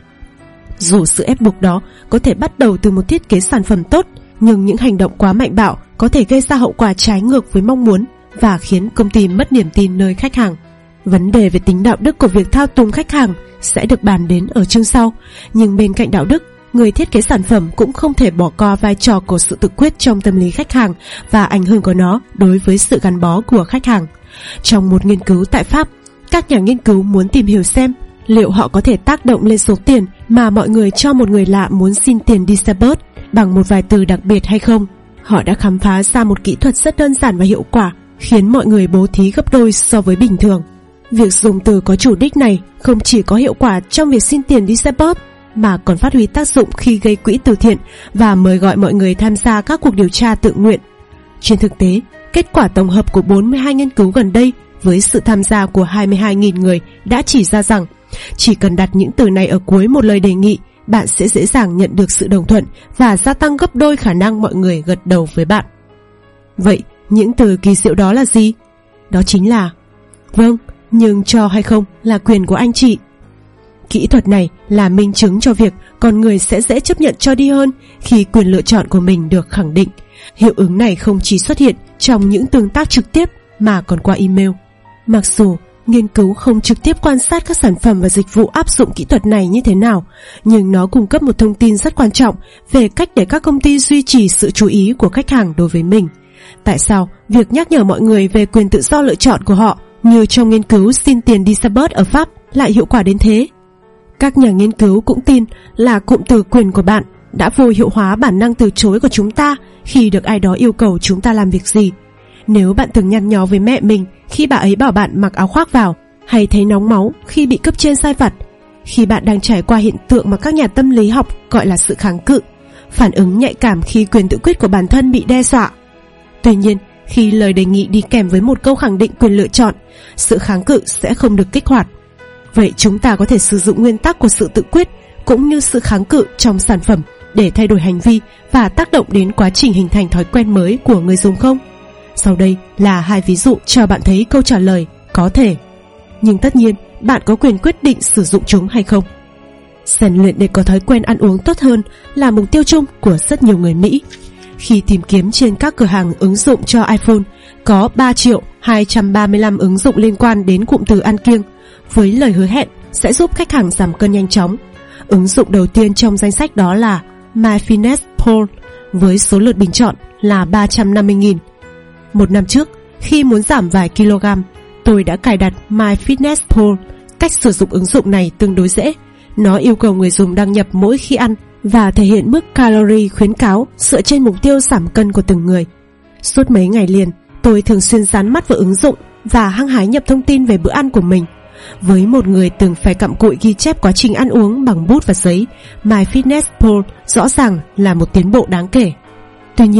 Dù sự ép buộc đó có thể bắt đầu từ một thiết kế sản phẩm tốt, nhưng những hành động quá mạnh bạo có thể gây ra hậu quả trái ngược với mong muốn và khiến công ty mất niềm tin nơi khách hàng. Vấn đề về tính đạo đức của việc thao túng khách hàng sẽ được bàn đến ở chương sau, nhưng bên cạnh đạo đức, người thiết kế sản phẩm cũng không thể bỏ qua vai trò của sự tự quyết trong tâm lý khách hàng và ảnh hưởng của nó đối với sự gắn bó của khách hàng. Trong một nghiên cứu tại Pháp, các nhà nghiên cứu muốn tìm hiểu xem liệu họ có thể tác động lên số tiền mà mọi người cho một người lạ muốn xin tiền đi xe bus bằng một vài từ đặc biệt hay không. Họ đã khám phá ra một kỹ thuật rất đơn giản và hiệu quả, khiến mọi người bố thí gấp đôi so với bình thường. Việc dùng từ có chủ đích này không chỉ có hiệu quả trong việc xin tiền đi xe bus, mà còn phát huy tác dụng khi gây quỹ từ thiện và mời gọi mọi người tham gia các cuộc điều tra tự nguyện. Trên thực tế, kết quả tổng hợp của bốn mươi hai nghiên cứu gần đây với sự tham gia của hai mươi hai nghìn người đã chỉ ra rằng chỉ cần đặt những từ này ở cuối một lời đề nghị, bạn sẽ dễ dàng nhận được sự đồng thuận và gia tăng gấp đôi khả năng mọi người gật đầu với bạn. Vậy, những từ kỳ diệu đó là gì? Đó chính là: vâng, nhưng cho hay không là quyền của anh chị. Kỹ thuật này là minh chứng cho việc con người sẽ dễ chấp nhận cho đi hơn khi quyền lựa chọn của mình được khẳng định. Hiệu ứng này không chỉ xuất hiện trong những tương tác trực tiếp mà còn qua email. Mặc dù nghiên cứu không trực tiếp quan sát các sản phẩm và dịch vụ áp dụng kỹ thuật này như thế nào, nhưng nó cung cấp một thông tin rất quan trọng về cách để các công ty duy trì sự chú ý của khách hàng đối với mình. Tại sao việc nhắc nhở mọi người về quyền tự do lựa chọn của họ, như trong nghiên cứu xin tiền đi xe bus ở Pháp, lại hiệu quả đến thế? Các nhà nghiên cứu cũng tin là cụm từ quyền của bạn đã vô hiệu hóa bản năng từ chối của chúng ta khi được ai đó yêu cầu chúng ta làm việc gì. Nếu bạn từng nhăn nhó với mẹ mình khi bà ấy bảo bạn mặc áo khoác vào, hay thấy nóng máu khi bị cấp trên sai vặt, khi bạn đang trải qua hiện tượng mà các nhà tâm lý học gọi là sự kháng cự, phản ứng nhạy cảm khi quyền tự quyết của bản thân bị đe dọa. Tuy nhiên, khi lời đề nghị đi kèm với một câu khẳng định quyền lựa chọn, sự kháng cự sẽ không được kích hoạt. Vậy chúng ta có thể sử dụng nguyên tắc của sự tự quyết cũng như sự kháng cự trong sản phẩm để thay đổi hành vi và tác động đến quá trình hình thành thói quen mới của người dùng không? Sau đây là hai ví dụ cho bạn thấy câu trả lời có thể. Nhưng tất nhiên, bạn có quyền quyết định sử dụng chúng hay không. Rèn luyện để có thói quen ăn uống tốt hơn là mục tiêu chung của rất nhiều người Mỹ. Khi tìm kiếm trên các cửa hàng ứng dụng cho iPhone, có ba triệu hai trăm ba mươi lăm ứng dụng liên quan đến cụm từ ăn kiêng, với lời hứa hẹn sẽ giúp khách hàng giảm cân nhanh chóng. Ứng dụng đầu tiên trong danh sách đó là MyFitnessPal, với số lượt bình chọn là ba trăm năm mươi nghìn. Một năm trước, khi muốn giảm vài kg, tôi đã cài đặt MyFitnessPal. Cách sử dụng ứng dụng này tương đối dễ. Nó yêu cầu người dùng đăng nhập mỗi khi ăn và thể hiện mức calorie khuyến cáo dựa trên mục tiêu giảm cân của từng người. Suốt mấy ngày liền, tôi thường xuyên dán mắt vào ứng dụng và hăng hái nhập thông tin về bữa ăn của mình. Với một người từng phải cặm cụi ghi chép quá trình ăn uống bằng bút và giấy, MyFitnessPal rõ ràng là một tiến bộ đáng kể. Tuy nhiên,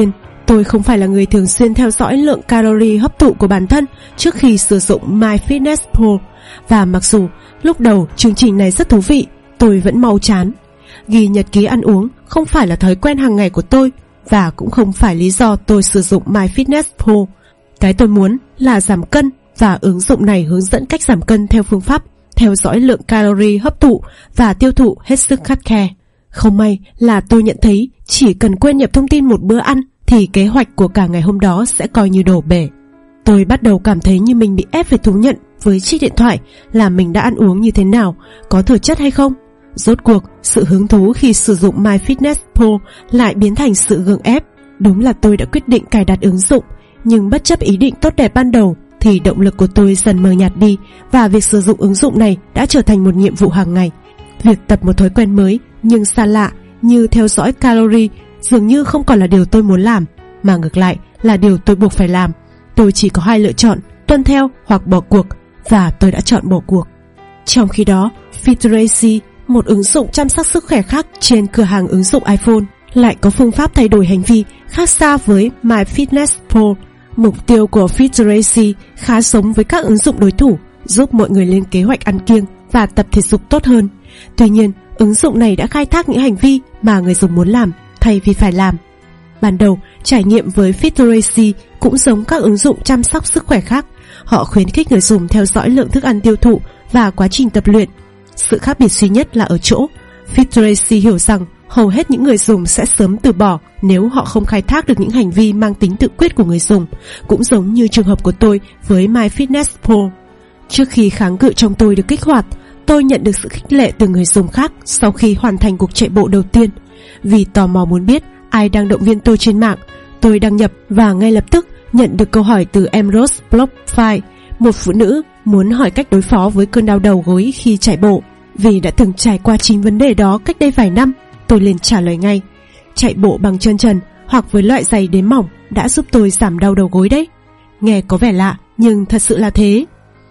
Tôi không phải là người thường xuyên theo dõi lượng calorie hấp thụ của bản thân trước khi sử dụng MyFitnessPal, và mặc dù lúc đầu chương trình này rất thú vị, tôi vẫn mau chán. Ghi nhật ký ăn uống không phải là thói quen hàng ngày của tôi, và cũng không phải lý do tôi sử dụng MyFitnessPal. Cái tôi muốn là giảm cân, và ứng dụng này hướng dẫn cách giảm cân theo phương pháp theo dõi lượng calorie hấp thụ và tiêu thụ hết sức khắt khe. Không may là tôi nhận thấy chỉ cần quên nhập thông tin một bữa ăn thì kế hoạch của cả ngày hôm đó sẽ coi như đổ bể. Tôi bắt đầu cảm thấy như mình bị ép phải thú nhận với chiếc điện thoại là mình đã ăn uống như thế nào, có thừa chất hay không. Rốt cuộc, sự hứng thú khi sử dụng MyFitnessPal lại biến thành sự gượng ép. Đúng là tôi đã quyết định cài đặt ứng dụng, nhưng bất chấp ý định tốt đẹp ban đầu thì động lực của tôi dần mờ nhạt đi, và việc sử dụng ứng dụng này đã trở thành một nhiệm vụ hàng ngày. Việc tập một thói quen mới nhưng xa lạ như theo dõi calorie dường như không còn là điều tôi muốn làm, mà ngược lại là điều tôi buộc phải làm. Tôi chỉ có hai lựa chọn, tuân theo hoặc bỏ cuộc, và tôi đã chọn bỏ cuộc. Trong khi đó, FitRacy, một ứng dụng chăm sóc sức khỏe khác trên cửa hàng ứng dụng iPhone, lại có phương pháp thay đổi hành vi khác xa với MyFitnessPal. Mục tiêu của FitRacy khá giống với các ứng dụng đối thủ, giúp mọi người lên kế hoạch ăn kiêng và tập thể dục tốt hơn. Tuy nhiên, ứng dụng này đã khai thác những hành vi mà người dùng muốn làm thay vì phải làm. Ban đầu, trải nghiệm với FitRacy cũng giống các ứng dụng chăm sóc sức khỏe khác. Họ khuyến khích người dùng theo dõi lượng thức ăn tiêu thụ và quá trình tập luyện. Sự khác biệt duy nhất là ở chỗ FitRacy hiểu rằng hầu hết những người dùng sẽ sớm từ bỏ nếu họ không khai thác được những hành vi mang tính tự quyết của người dùng, cũng giống như trường hợp của tôi với MyFitnessPal. Trước khi kháng cự trong tôi được kích hoạt, tôi nhận được sự khích lệ từ người dùng khác sau khi hoàn thành cuộc chạy bộ đầu tiên. Vì tò mò muốn biết ai đang động viên tôi trên mạng, tôi đăng nhập và ngay lập tức nhận được câu hỏi từ em Rose Blockfile, một phụ nữ muốn hỏi cách đối phó với cơn đau đầu gối khi chạy bộ. Vì đã từng trải qua chính vấn đề đó cách đây vài năm, tôi liền trả lời ngay: chạy bộ bằng chân trần hoặc với loại giày đế mỏng đã giúp tôi giảm đau đầu gối đấy. Nghe có vẻ lạ, nhưng thật sự là thế.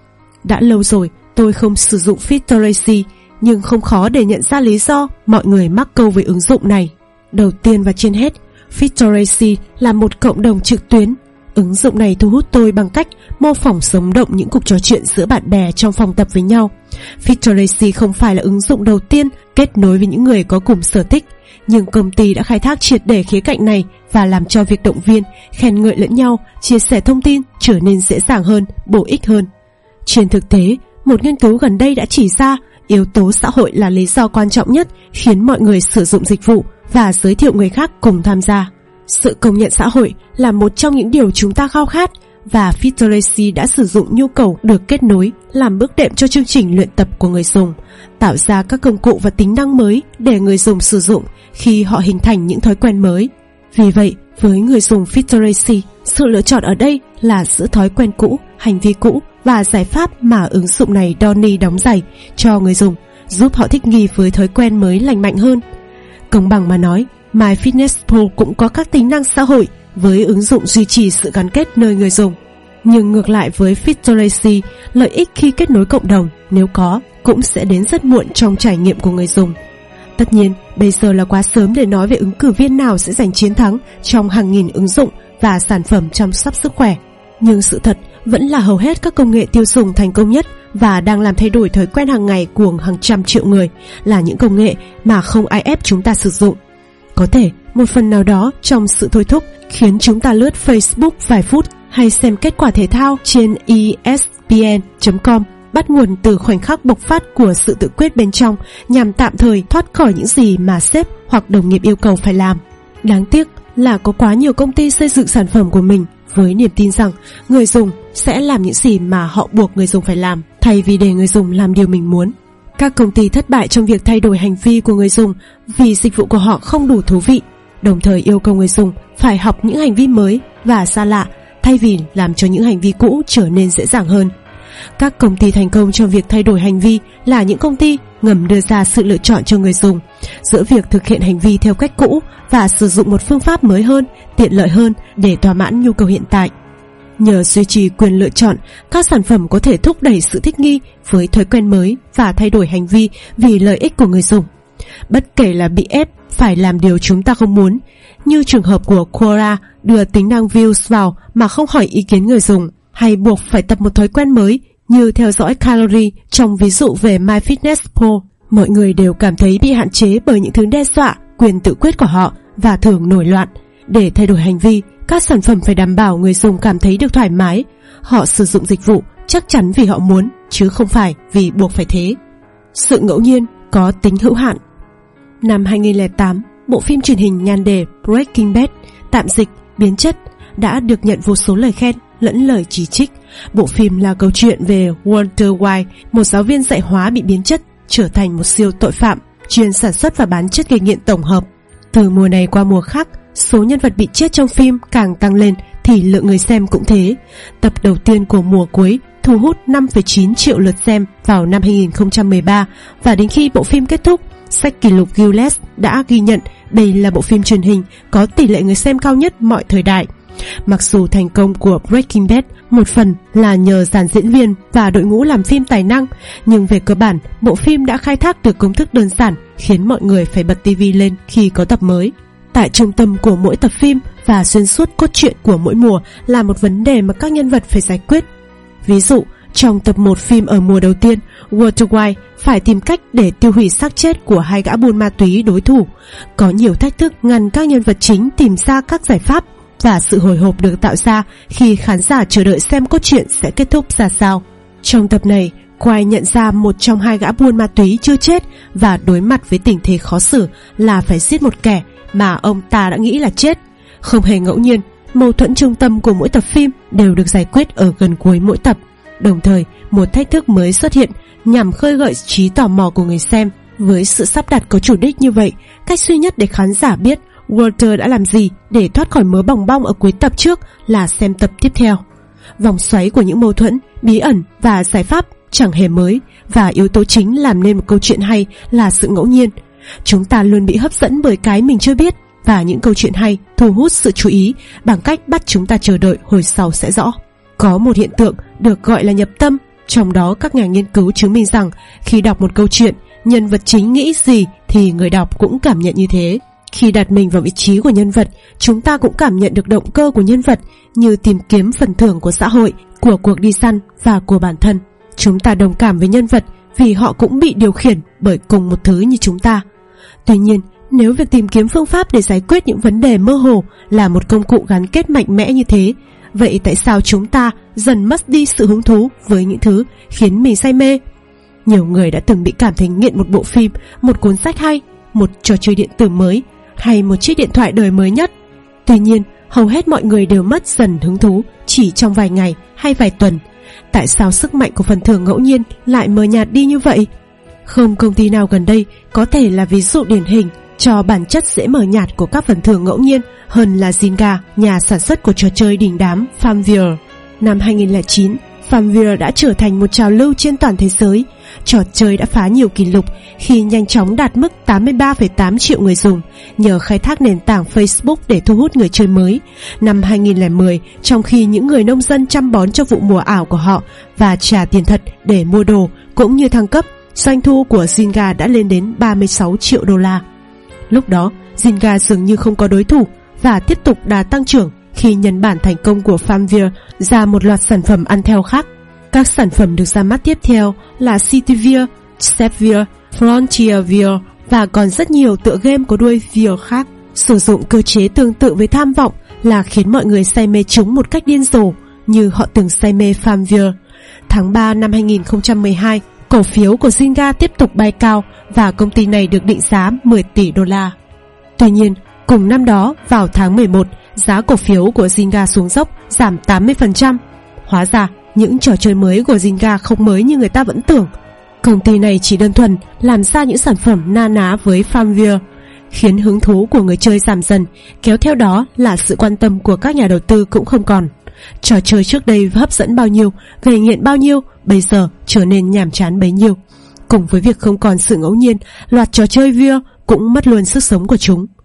Đã lâu rồi tôi không sử dụng FitRacy, nhưng không khó để nhận ra lý do mọi người mắc câu với ứng dụng này. Đầu tiên và trên hết, FitRacy là một cộng đồng trực tuyến. Ứng dụng này thu hút tôi bằng cách mô phỏng sống động những cuộc trò chuyện giữa bạn bè trong phòng tập với nhau. FitRacy không phải là ứng dụng đầu tiên kết nối với những người có cùng sở thích, nhưng công ty đã khai thác triệt để khía cạnh này và làm cho việc động viên, khen ngợi lẫn nhau, chia sẻ thông tin trở nên dễ dàng hơn, bổ ích hơn. Trên thực tế, một nghiên cứu gần đây đã chỉ ra yếu tố xã hội là lý do quan trọng nhất khiến mọi người sử dụng dịch vụ và giới thiệu người khác cùng tham gia. Sự công nhận xã hội là một trong những điều chúng ta khao khát, và FitRacy đã sử dụng nhu cầu được kết nối làm bước đệm cho chương trình luyện tập của người dùng, tạo ra các công cụ và tính năng mới để người dùng sử dụng khi họ hình thành những thói quen mới. Vì vậy, với người dùng FitRacy, sự lựa chọn ở đây là giữa thói quen cũ, hành vi cũ và giải pháp mà ứng dụng này đo ni đóng giày cho người dùng, giúp họ thích nghi với thói quen mới lành mạnh hơn. Công bằng mà nói, MyFitnessPal cũng có các tính năng xã hội với ứng dụng duy trì sự gắn kết nơi người dùng. Nhưng ngược lại với FitRacy, lợi ích khi kết nối cộng đồng, nếu có, cũng sẽ đến rất muộn trong trải nghiệm của người dùng. Tất nhiên, bây giờ là quá sớm để nói về ứng cử viên nào sẽ giành chiến thắng trong hàng nghìn ứng dụng và sản phẩm chăm sóc sức khỏe. Nhưng sự thật vẫn là hầu hết các công nghệ tiêu dùng thành công nhất và đang làm thay đổi thói quen hàng ngày của hàng trăm triệu người là những công nghệ mà không ai ép chúng ta sử dụng. Có thể một phần nào đó trong sự thôi thúc khiến chúng ta lướt Facebook vài phút hay xem kết quả thể thao trên E S P N chấm com bắt nguồn từ khoảnh khắc bộc phát của sự tự quyết bên trong nhằm tạm thời thoát khỏi những gì mà sếp hoặc đồng nghiệp yêu cầu phải làm. Đáng tiếc là có quá nhiều công ty xây dựng sản phẩm của mình với niềm tin rằng người dùng sẽ làm những gì mà họ buộc người dùng phải làm, thay vì để người dùng làm điều mình muốn. Các công ty thất bại trong việc thay đổi hành vi của người dùng vì dịch vụ của họ không đủ thú vị, đồng thời yêu cầu người dùng phải học những hành vi mới và xa lạ thay vì làm cho những hành vi cũ trở nên dễ dàng hơn. Các công ty thành công trong việc thay đổi hành vi là những công ty ngầm đưa ra sự lựa chọn cho người dùng giữa việc thực hiện hành vi theo cách cũ và sử dụng một phương pháp mới hơn, tiện lợi hơn để thỏa mãn nhu cầu hiện tại. Nhờ duy trì quyền lựa chọn, các sản phẩm có thể thúc đẩy sự thích nghi với thói quen mới và thay đổi hành vi vì lợi ích của người dùng. Bất kể là bị ép phải làm điều chúng ta không muốn, như trường hợp của Quora đưa tính năng views vào mà không hỏi ý kiến người dùng, hay buộc phải tập một thói quen mới như theo dõi calorie trong ví dụ về MyFitnessPal, mọi người đều cảm thấy bị hạn chế bởi những thứ đe dọa quyền tự quyết của họ và thường nổi loạn. Để thay đổi hành vi, các sản phẩm phải đảm bảo người dùng cảm thấy được thoải mái. Họ sử dụng dịch vụ chắc chắn vì họ muốn, chứ không phải vì buộc phải thế. Sự ngẫu nhiên có tính hữu hạn. Năm hai nghìn lẻ tám, bộ phim truyền hình nhan đề Breaking Bad, tạm dịch biến chất, đã được nhận vô số lời khen lẫn lời chỉ trích. Bộ phim là câu chuyện về Walter White, một giáo viên dạy hóa bị biến chất trở thành một siêu tội phạm chuyên sản xuất và bán chất gây nghiện tổng hợp. Từ mùa này qua mùa khác, số nhân vật bị chết trong phim càng tăng lên thì lượng người xem cũng thế. Tập đầu tiên của mùa cuối thu hút năm phẩy chín triệu lượt xem vào năm hai nghìn không trăm mười ba, và đến khi bộ phim kết thúc, sách kỷ lục Guinness đã ghi nhận đây là bộ phim truyền hình có tỷ lệ người xem cao nhất mọi thời đại. Mặc dù thành công của Breaking Bad một phần là nhờ dàn diễn viên và đội ngũ làm phim tài năng, nhưng về cơ bản, bộ phim đã khai thác được công thức đơn giản khiến mọi người phải bật tivi lên khi có tập mới. Tại trung tâm của mỗi tập phim và xuyên suốt cốt truyện của mỗi mùa là một vấn đề mà các nhân vật phải giải quyết. Ví dụ, trong tập một phim ở mùa đầu tiên, Walter White phải tìm cách để tiêu hủy xác chết của hai gã buôn ma túy đối thủ. Có nhiều thách thức ngăn các nhân vật chính tìm ra các giải pháp, và sự hồi hộp được tạo ra khi khán giả chờ đợi xem cốt truyện sẽ kết thúc ra sao. Trong tập này, White nhận ra một trong hai gã buôn ma túy chưa chết và đối mặt với tình thế khó xử là phải giết một kẻ mà ông ta đã nghĩ là chết. Không hề ngẫu nhiên, mâu thuẫn trung tâm của mỗi tập phim đều được giải quyết ở gần cuối mỗi tập. Đồng thời, một thách thức mới xuất hiện nhằm khơi gợi trí tò mò của người xem. Với sự sắp đặt có chủ đích như vậy, cách duy nhất để khán giả biết Walter đã làm gì để thoát khỏi mớ bòng bong ở cuối tập trước là xem tập tiếp theo. Vòng xoáy của những mâu thuẫn, bí ẩn và giải pháp chẳng hề mới, và yếu tố chính làm nên một câu chuyện hay là sự ngẫu nhiên. Chúng ta luôn bị hấp dẫn bởi cái mình chưa biết, và những câu chuyện hay thu hút sự chú ý bằng cách bắt chúng ta chờ đợi hồi sau sẽ rõ. Có một hiện tượng được gọi là nhập tâm, trong đó các nhà nghiên cứu chứng minh rằng khi đọc một câu chuyện, nhân vật chính nghĩ gì thì người đọc cũng cảm nhận như thế. Khi đặt mình vào vị trí của nhân vật, chúng ta cũng cảm nhận được động cơ của nhân vật, như tìm kiếm phần thưởng của xã hội, của cuộc đi săn và của bản thân. Chúng ta đồng cảm với nhân vật vì họ cũng bị điều khiển bởi cùng một thứ như chúng ta. Tuy nhiên, nếu việc tìm kiếm phương pháp để giải quyết những vấn đề mơ hồ là một công cụ gắn kết mạnh mẽ như thế, vậy tại sao chúng ta dần mất đi sự hứng thú với những thứ khiến mình say mê? Nhiều người đã từng bị cảm thấy nghiện một bộ phim, một cuốn sách hay, một trò chơi điện tử mới, hay một chiếc điện thoại đời mới nhất. Tuy nhiên, hầu hết mọi người đều mất dần hứng thú chỉ trong vài ngày hay vài tuần. Tại sao sức mạnh của phần thưởng ngẫu nhiên lại mờ nhạt đi như vậy? Không công ty nào gần đây có thể là ví dụ điển hình cho bản chất dễ mờ nhạt của các phần thưởng ngẫu nhiên hơn là Zynga, nhà sản xuất của trò chơi đình đám Farmville. Năm hai nghìn lẻ chín, Farmville đã trở thành một trào lưu trên toàn thế giới. Trò chơi đã phá nhiều kỷ lục khi nhanh chóng đạt mức tám mươi ba phẩy tám triệu người dùng nhờ khai thác nền tảng Facebook để thu hút người chơi mới. Năm hai nghìn lẻ mười, trong khi những người nông dân chăm bón cho vụ mùa ảo của họ và trả tiền thật để mua đồ cũng như thăng cấp, doanh thu của Zynga đã lên đến ba mươi sáu triệu đô la. Lúc đó, Zynga dường như không có đối thủ và tiếp tục đà tăng trưởng khi nhân bản thành công của Farmville ra một loạt sản phẩm ăn theo khác. Các sản phẩm được ra mắt tiếp theo là Cityville, Stepville, Frontierville và còn rất nhiều tựa game có đuôi Ville khác. Sử dụng cơ chế tương tự với tham vọng là khiến mọi người say mê chúng một cách điên rồ như họ từng say mê Farmville. Tháng ba năm hai nghìn không trăm mười hai, cổ phiếu của Zynga tiếp tục bay cao và công ty này được định giá mười tỷ đô la. Tuy nhiên, cùng năm đó, vào tháng mười một, giá cổ phiếu của Zynga xuống dốc, giảm tám mươi phần trăm. Hóa ra, những trò chơi mới của Zynga không mới như người ta vẫn tưởng. Công ty này chỉ đơn thuần làm ra những sản phẩm na ná với Farmville, khiến hứng thú của người chơi giảm dần, kéo theo đó là sự quan tâm của các nhà đầu tư cũng không còn. Trò chơi trước đây hấp dẫn bao nhiêu, gây nghiện bao nhiêu, bây giờ trở nên nhàm chán bấy nhiêu. Cùng với việc không còn sự ngẫu nhiên, loạt trò chơi Ville cũng mất luôn sức sống của chúng.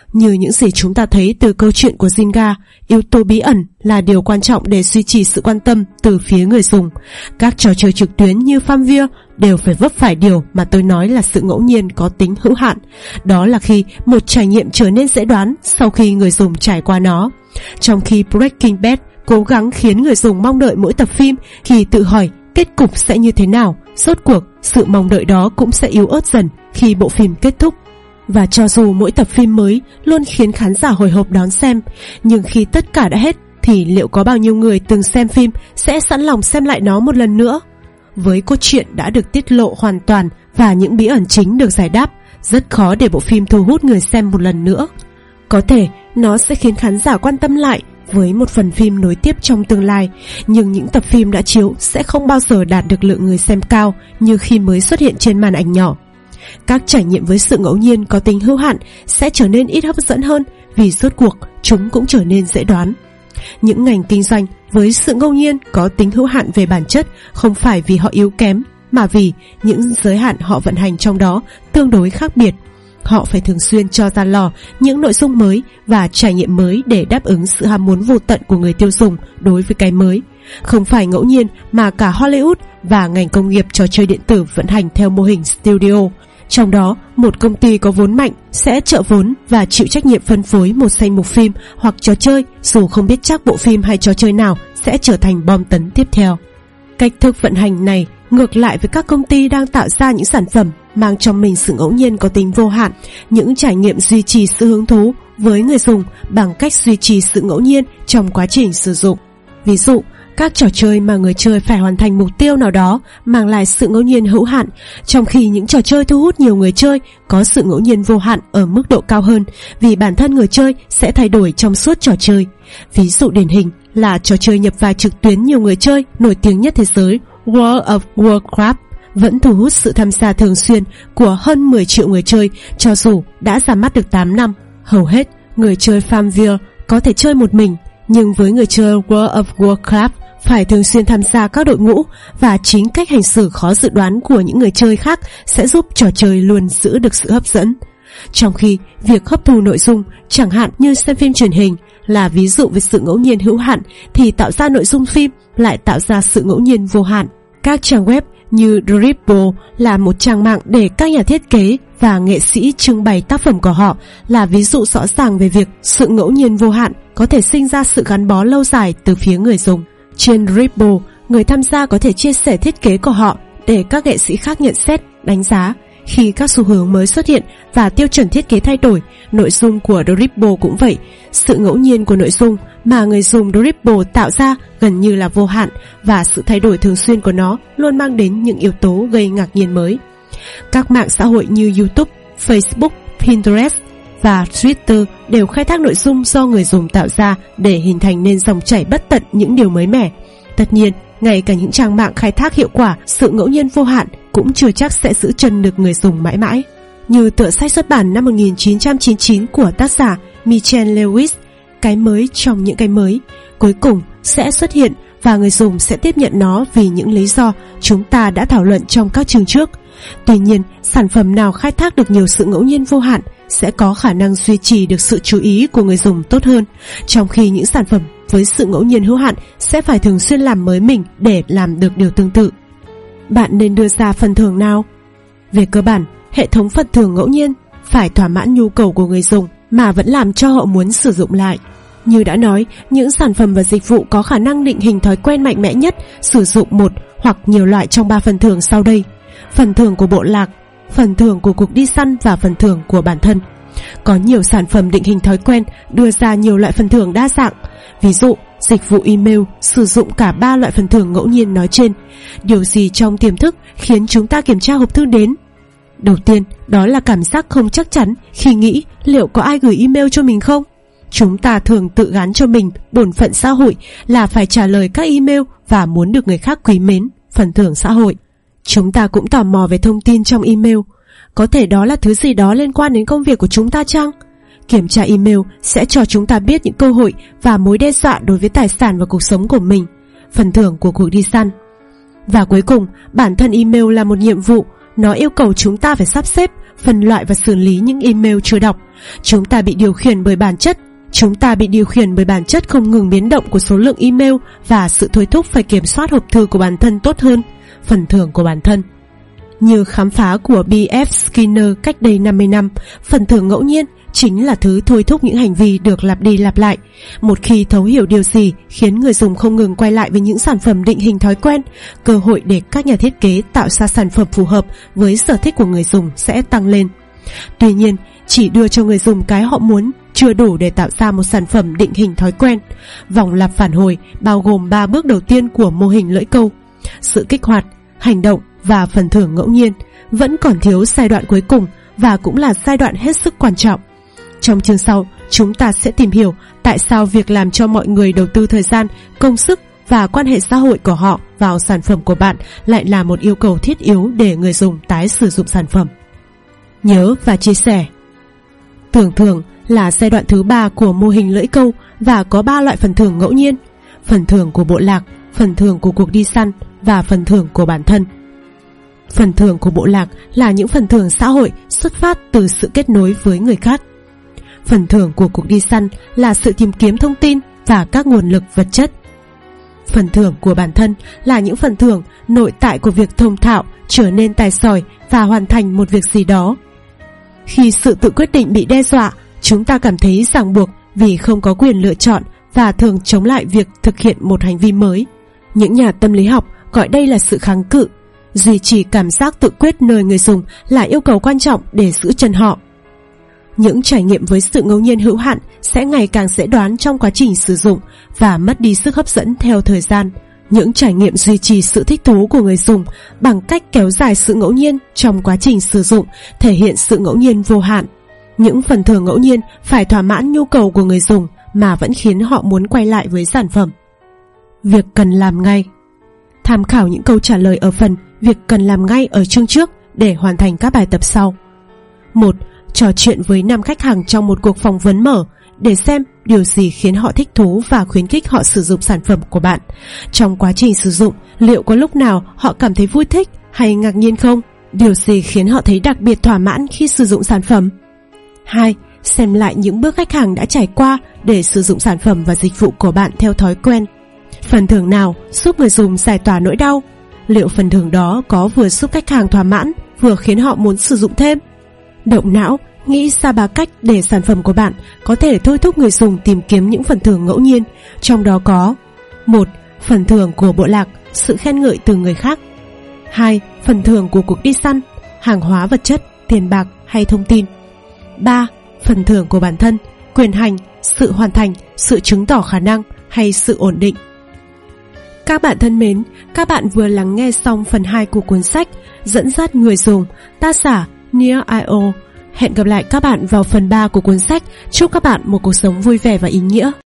Như những gì chúng ta thấy từ câu chuyện của Zynga, yếu tố bí ẩn là điều quan trọng để duy trì sự quan tâm từ phía người dùng. Các trò chơi trực tuyến như Farmville đều phải vấp phải điều mà tôi nói là sự ngẫu nhiên có tính hữu hạn. Đó là khi một trải nghiệm trở nên dễ đoán sau khi người dùng trải qua nó. Trong khi Breaking Bad cố gắng khiến người dùng mong đợi mỗi tập phim khi tự hỏi kết cục sẽ như thế nào, rốt cuộc sự mong đợi đó cũng sẽ yếu ớt dần khi bộ phim kết thúc. Và cho dù mỗi tập phim mới luôn khiến khán giả hồi hộp đón xem, nhưng khi tất cả đã hết thì liệu có bao nhiêu người từng xem phim sẽ sẵn lòng xem lại nó một lần nữa? Với cốt truyện đã được tiết lộ hoàn toàn và những bí ẩn chính được giải đáp, rất khó để bộ phim thu hút người xem một lần nữa. Có thể nó sẽ khiến khán giả quan tâm lại với một phần phim nối tiếp trong tương lai, nhưng những tập phim đã chiếu sẽ không bao giờ đạt được lượng người xem cao như khi mới xuất hiện trên màn ảnh nhỏ. Các trải nghiệm với sự ngẫu nhiên có tính hữu hạn sẽ trở nên ít hấp dẫn hơn vì rốt cuộc chúng cũng trở nên dễ đoán. Những ngành kinh doanh với sự ngẫu nhiên có tính hữu hạn về bản chất không phải vì họ yếu kém, mà vì những giới hạn họ vận hành trong đó tương đối khác biệt. Họ phải thường xuyên cho ra lò những nội dung mới và trải nghiệm mới để đáp ứng sự ham muốn vô tận của người tiêu dùng đối với cái mới. Không phải ngẫu nhiên mà cả Hollywood và ngành công nghiệp trò chơi điện tử vận hành theo mô hình studio. Trong đó, một công ty có vốn mạnh sẽ trợ vốn và chịu trách nhiệm phân phối một danh mục phim hoặc trò chơi, dù không biết chắc bộ phim hay trò chơi nào sẽ trở thành bom tấn tiếp theo. Cách thức vận hành này ngược lại với các công ty đang tạo ra những sản phẩm mang trong mình sự ngẫu nhiên có tính vô hạn, những trải nghiệm duy trì sự hứng thú với người dùng bằng cách duy trì sự ngẫu nhiên trong quá trình sử dụng. Ví dụ, các trò chơi mà người chơi phải hoàn thành mục tiêu nào đó mang lại sự ngẫu nhiên hữu hạn, trong khi những trò chơi thu hút nhiều người chơi có sự ngẫu nhiên vô hạn ở mức độ cao hơn vì bản thân người chơi sẽ thay đổi trong suốt trò chơi. Ví dụ điển hình là trò chơi nhập vai trực tuyến nhiều người chơi nổi tiếng nhất thế giới World of Warcraft vẫn thu hút sự tham gia thường xuyên của hơn mười triệu người chơi cho dù đã ra mắt được tám năm. Hầu hết người chơi Farmville có thể chơi một mình, nhưng với người chơi World of Warcraft phải thường xuyên tham gia các đội ngũ, và chính cách hành xử khó dự đoán của những người chơi khác sẽ giúp trò chơi luôn giữ được sự hấp dẫn. Trong khi việc hấp thu nội dung, chẳng hạn như xem phim truyền hình, là ví dụ về sự ngẫu nhiên hữu hạn, thì tạo ra nội dung phim lại tạo ra sự ngẫu nhiên vô hạn. Các trang web như Dribbble là một trang mạng để các nhà thiết kế và nghệ sĩ trưng bày tác phẩm của họ, là ví dụ rõ ràng về việc sự ngẫu nhiên vô hạn có thể sinh ra sự gắn bó lâu dài từ phía người dùng. Trên Dribbble, người tham gia có thể chia sẻ thiết kế của họ để các nghệ sĩ khác nhận xét, đánh giá. Khi các xu hướng mới xuất hiện và tiêu chuẩn thiết kế thay đổi, nội dung của Dribbble cũng vậy. Sự ngẫu nhiên của nội dung mà người dùng Dribbble tạo ra gần như là vô hạn, và sự thay đổi thường xuyên của nó luôn mang đến những yếu tố gây ngạc nhiên mới. Các mạng xã hội như YouTube, Facebook, Pinterest và Twitter đều khai thác nội dung do người dùng tạo ra để hình thành nên dòng chảy bất tận những điều mới mẻ. Tất nhiên, ngay cả những trang mạng khai thác hiệu quả sự ngẫu nhiên vô hạn cũng chưa chắc sẽ giữ chân được người dùng mãi mãi. Như tựa sách xuất bản năm một nghìn chín trăm chín mươi chín của tác giả Michelle Lewis, cái mới trong những cái mới cuối cùng sẽ xuất hiện và người dùng sẽ tiếp nhận nó vì những lý do chúng ta đã thảo luận trong các chương trước. Tuy nhiên, sản phẩm nào khai thác được nhiều sự ngẫu nhiên vô hạn sẽ có khả năng duy trì được sự chú ý của người dùng tốt hơn, trong khi những sản phẩm với sự ngẫu nhiên hữu hạn sẽ phải thường xuyên làm mới mình để làm được điều tương tự. Bạn nên đưa ra phần thưởng nào? Về cơ bản, hệ thống phần thưởng ngẫu nhiên phải thỏa mãn nhu cầu của người dùng mà vẫn làm cho họ muốn sử dụng lại. Như đã nói, những sản phẩm và dịch vụ có khả năng định hình thói quen mạnh mẽ nhất sử dụng một hoặc nhiều loại trong ba phần thưởng sau đây: phần thưởng của bộ lạc, phần thưởng của cuộc đi săn và phần thưởng của bản thân. Có nhiều sản phẩm định hình thói quen đưa ra nhiều loại phần thưởng đa dạng. Ví dụ, dịch vụ email sử dụng cả ba loại phần thưởng ngẫu nhiên nói trên. Điều gì trong tiềm thức khiến chúng ta kiểm tra hộp thư đến? Đầu tiên, đó là cảm giác không chắc chắn khi nghĩ liệu có ai gửi email cho mình không. Chúng ta thường tự gán cho mình bổn phận xã hội là phải trả lời các email và muốn được người khác quý mến, phần thưởng xã hội. Chúng ta cũng tò mò về thông tin trong email. Có thể đó là thứ gì đó liên quan đến công việc của chúng ta chăng? Kiểm tra email sẽ cho chúng ta biết những cơ hội và mối đe dọa đối với tài sản và cuộc sống của mình, phần thưởng của cuộc đi săn. Và cuối cùng, bản thân email là một nhiệm vụ. Nó yêu cầu chúng ta phải sắp xếp, phân loại và xử lý những email chưa đọc. Chúng ta bị điều khiển bởi bản chất Chúng ta bị điều khiển bởi bản chất không ngừng biến động của số lượng email và sự thôi thúc phải kiểm soát hộp thư của bản thân tốt hơn, phần thưởng của bản thân. Như khám phá của B F Skinner cách đây năm mươi năm, phần thưởng ngẫu nhiên chính là thứ thôi thúc những hành vi được lặp đi lặp lại. Một khi thấu hiểu điều gì khiến người dùng không ngừng quay lại với những sản phẩm định hình thói quen, cơ hội để các nhà thiết kế tạo ra sản phẩm phù hợp với sở thích của người dùng sẽ tăng lên. Tuy nhiên, chỉ đưa cho người dùng cái họ muốn chưa đủ để tạo ra một sản phẩm định hình thói quen. Vòng lặp phản hồi bao gồm ba bước đầu tiên của mô hình lưỡi câu: sự kích hoạt, hành động và phần thưởng ngẫu nhiên. Vẫn còn thiếu giai đoạn cuối cùng và cũng là giai đoạn hết sức quan trọng. Trong chương sau, chúng ta sẽ tìm hiểu tại sao việc làm cho mọi người đầu tư thời gian, công sức và quan hệ xã hội của họ vào sản phẩm của bạn lại là một yêu cầu thiết yếu để người dùng tái sử dụng sản phẩm. Nhớ và chia sẻ. Tưởng thưởng là giai đoạn thứ ba của mô hình lưỡi câu và có ba loại phần thưởng ngẫu nhiên: phần thưởng của bộ lạc, phần thưởng của cuộc đi săn và phần thưởng của bản thân. Phần thưởng của bộ lạc là những phần thưởng xã hội xuất phát từ sự kết nối với người khác. Phần thưởng của cuộc đi săn là sự tìm kiếm thông tin và các nguồn lực vật chất. Phần thưởng của bản thân là những phần thưởng nội tại của việc thông thạo, trở nên tài giỏi và hoàn thành một việc gì đó. Khi sự tự quyết định bị đe dọa, chúng ta cảm thấy ràng buộc vì không có quyền lựa chọn và thường chống lại việc thực hiện một hành vi mới. Những nhà tâm lý học gọi đây là sự kháng cự. Duy trì cảm giác tự quyết nơi người dùng là yêu cầu quan trọng để giữ chân họ. Những trải nghiệm với sự ngẫu nhiên hữu hạn sẽ ngày càng dễ đoán trong quá trình sử dụng và mất đi sức hấp dẫn theo thời gian. Những trải nghiệm duy trì sự thích thú của người dùng bằng cách kéo dài sự ngẫu nhiên trong quá trình sử dụng, thể hiện sự ngẫu nhiên vô hạn. Những phần thưởng ngẫu nhiên phải thỏa mãn nhu cầu của người dùng mà vẫn khiến họ muốn quay lại với sản phẩm. Việc cần làm ngay. Tham khảo những câu trả lời ở phần Việc cần làm ngay ở chương trước để hoàn thành các bài tập sau. một. Trò chuyện với năm khách hàng trong một cuộc phỏng vấn mở để xem điều gì khiến họ thích thú và khuyến khích họ sử dụng sản phẩm của bạn. Trong quá trình sử dụng, liệu có lúc nào họ cảm thấy vui thích hay ngạc nhiên không? Điều gì khiến họ thấy đặc biệt thỏa mãn khi sử dụng sản phẩm? hai. Xem lại những bước khách hàng đã trải qua để sử dụng sản phẩm và dịch vụ của bạn theo thói quen. Phần thưởng nào giúp người dùng giải tỏa nỗi đau? Liệu phần thưởng đó có vừa giúp khách hàng thỏa mãn, vừa khiến họ muốn sử dụng thêm? Động não, nghĩ ra ba cách để sản phẩm của bạn có thể thôi thúc người dùng tìm kiếm những phần thưởng ngẫu nhiên, trong đó có: một. Phần thưởng của bộ lạc, sự khen ngợi từ người khác. hai. Phần thưởng của cuộc đi săn, hàng hóa vật chất, tiền bạc hay thông tin. ba. Phần thưởng của bản thân, quyền hành, sự hoàn thành, sự chứng tỏ khả năng hay sự ổn định. Các bạn thân mến, các bạn vừa lắng nghe xong phần hai của cuốn sách Dẫn dắt người dùng, tác giả Nir Eyal. Hẹn gặp lại các bạn vào phần ba của cuốn sách. Chúc các bạn một cuộc sống vui vẻ và ý nghĩa.